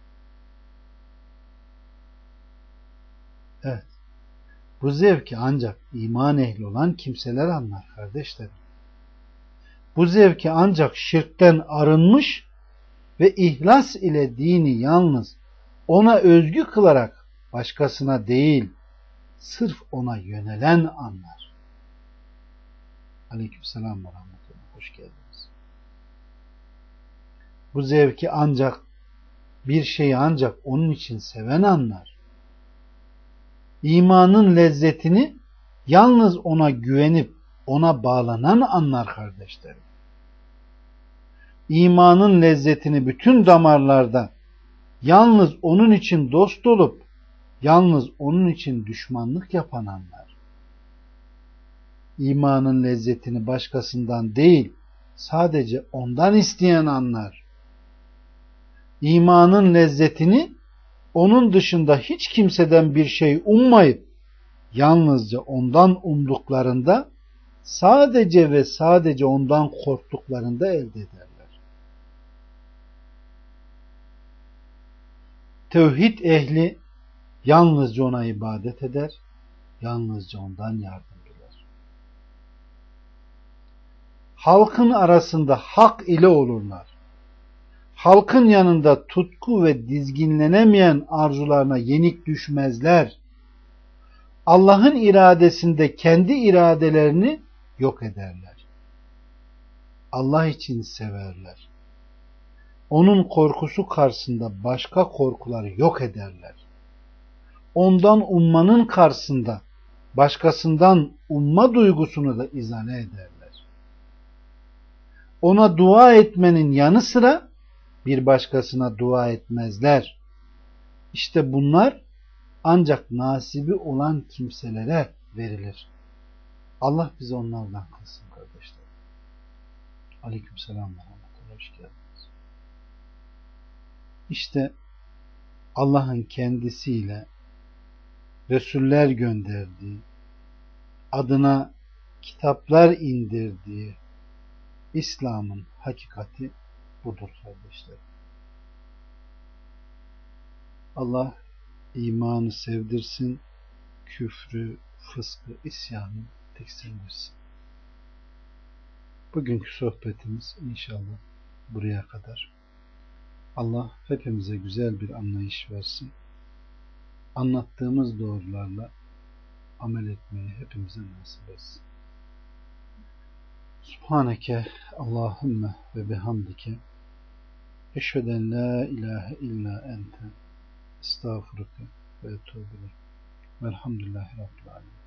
Evet. Bu zevki ancak iman ehli olan kimseler anlar kardeşlerim. Bu zevki ancak şirkten arınmış ve ihlas ile dini yalnız ona özgü kılarak başkasına değil, sırf ona yönelen anlar. Aleykümselam ve rahmetullah. Hoş geldiniz. Bu zevki ancak, bir şeyi ancak onun için seven anlar. İmanın lezzetini yalnız ona güvenip ona bağlanan anlar kardeşlerim. İmanın lezzetini bütün damarlarda yalnız onun için dost olup yalnız onun için düşmanlık yapan anlar. İmanın lezzetini başkasından değil, sadece ondan isteyen anlar. İmanın lezzetini onun dışında hiç kimseden bir şey ummayıp yalnızca ondan umduklarında, sadece ve sadece ondan korktuklarında elde ederler. Tevhid ehli yalnızca ona ibadet eder, yalnızca ondan yardım diler. Halkın arasında hak ile olurlar. Halkın yanında tutku ve dizginlenemeyen arzularına yenik düşmezler. Allah'ın iradesinde kendi iradelerini yok ederler. Allah için severler. Onun korkusu karşısında başka korkuları yok ederler. Ondan ummanın karşısında başkasından umma duygusunu da izale ederler. Ona dua etmenin yanı sıra bir başkasına dua etmezler. İşte bunlar ancak nasibi olan kimselere verilir. Allah bizi onlardan kılsın kardeşler. Aleykümselam ve rahmetullah. Hoş geldiniz. İşte Allah'ın kendisiyle Resuller gönderdiği, adına kitaplar indirdiği İslam'ın hakikati budur kardeşler. Allah imanı sevdirsin, küfrü, fıskı, isyanı tiksindirsin. Bugünkü sohbetimiz inşallah buraya kadar. Allah hepimize güzel bir anlayış versin. Anlattığımız doğrularla amel etmeyi hepimize nasip etsin. Subhaneke Allahümme ve bihamdike eşheden la ilahe illa ente estağfurüke ve etûbü ileyk. Velhamdülillahi Rabbil alemin.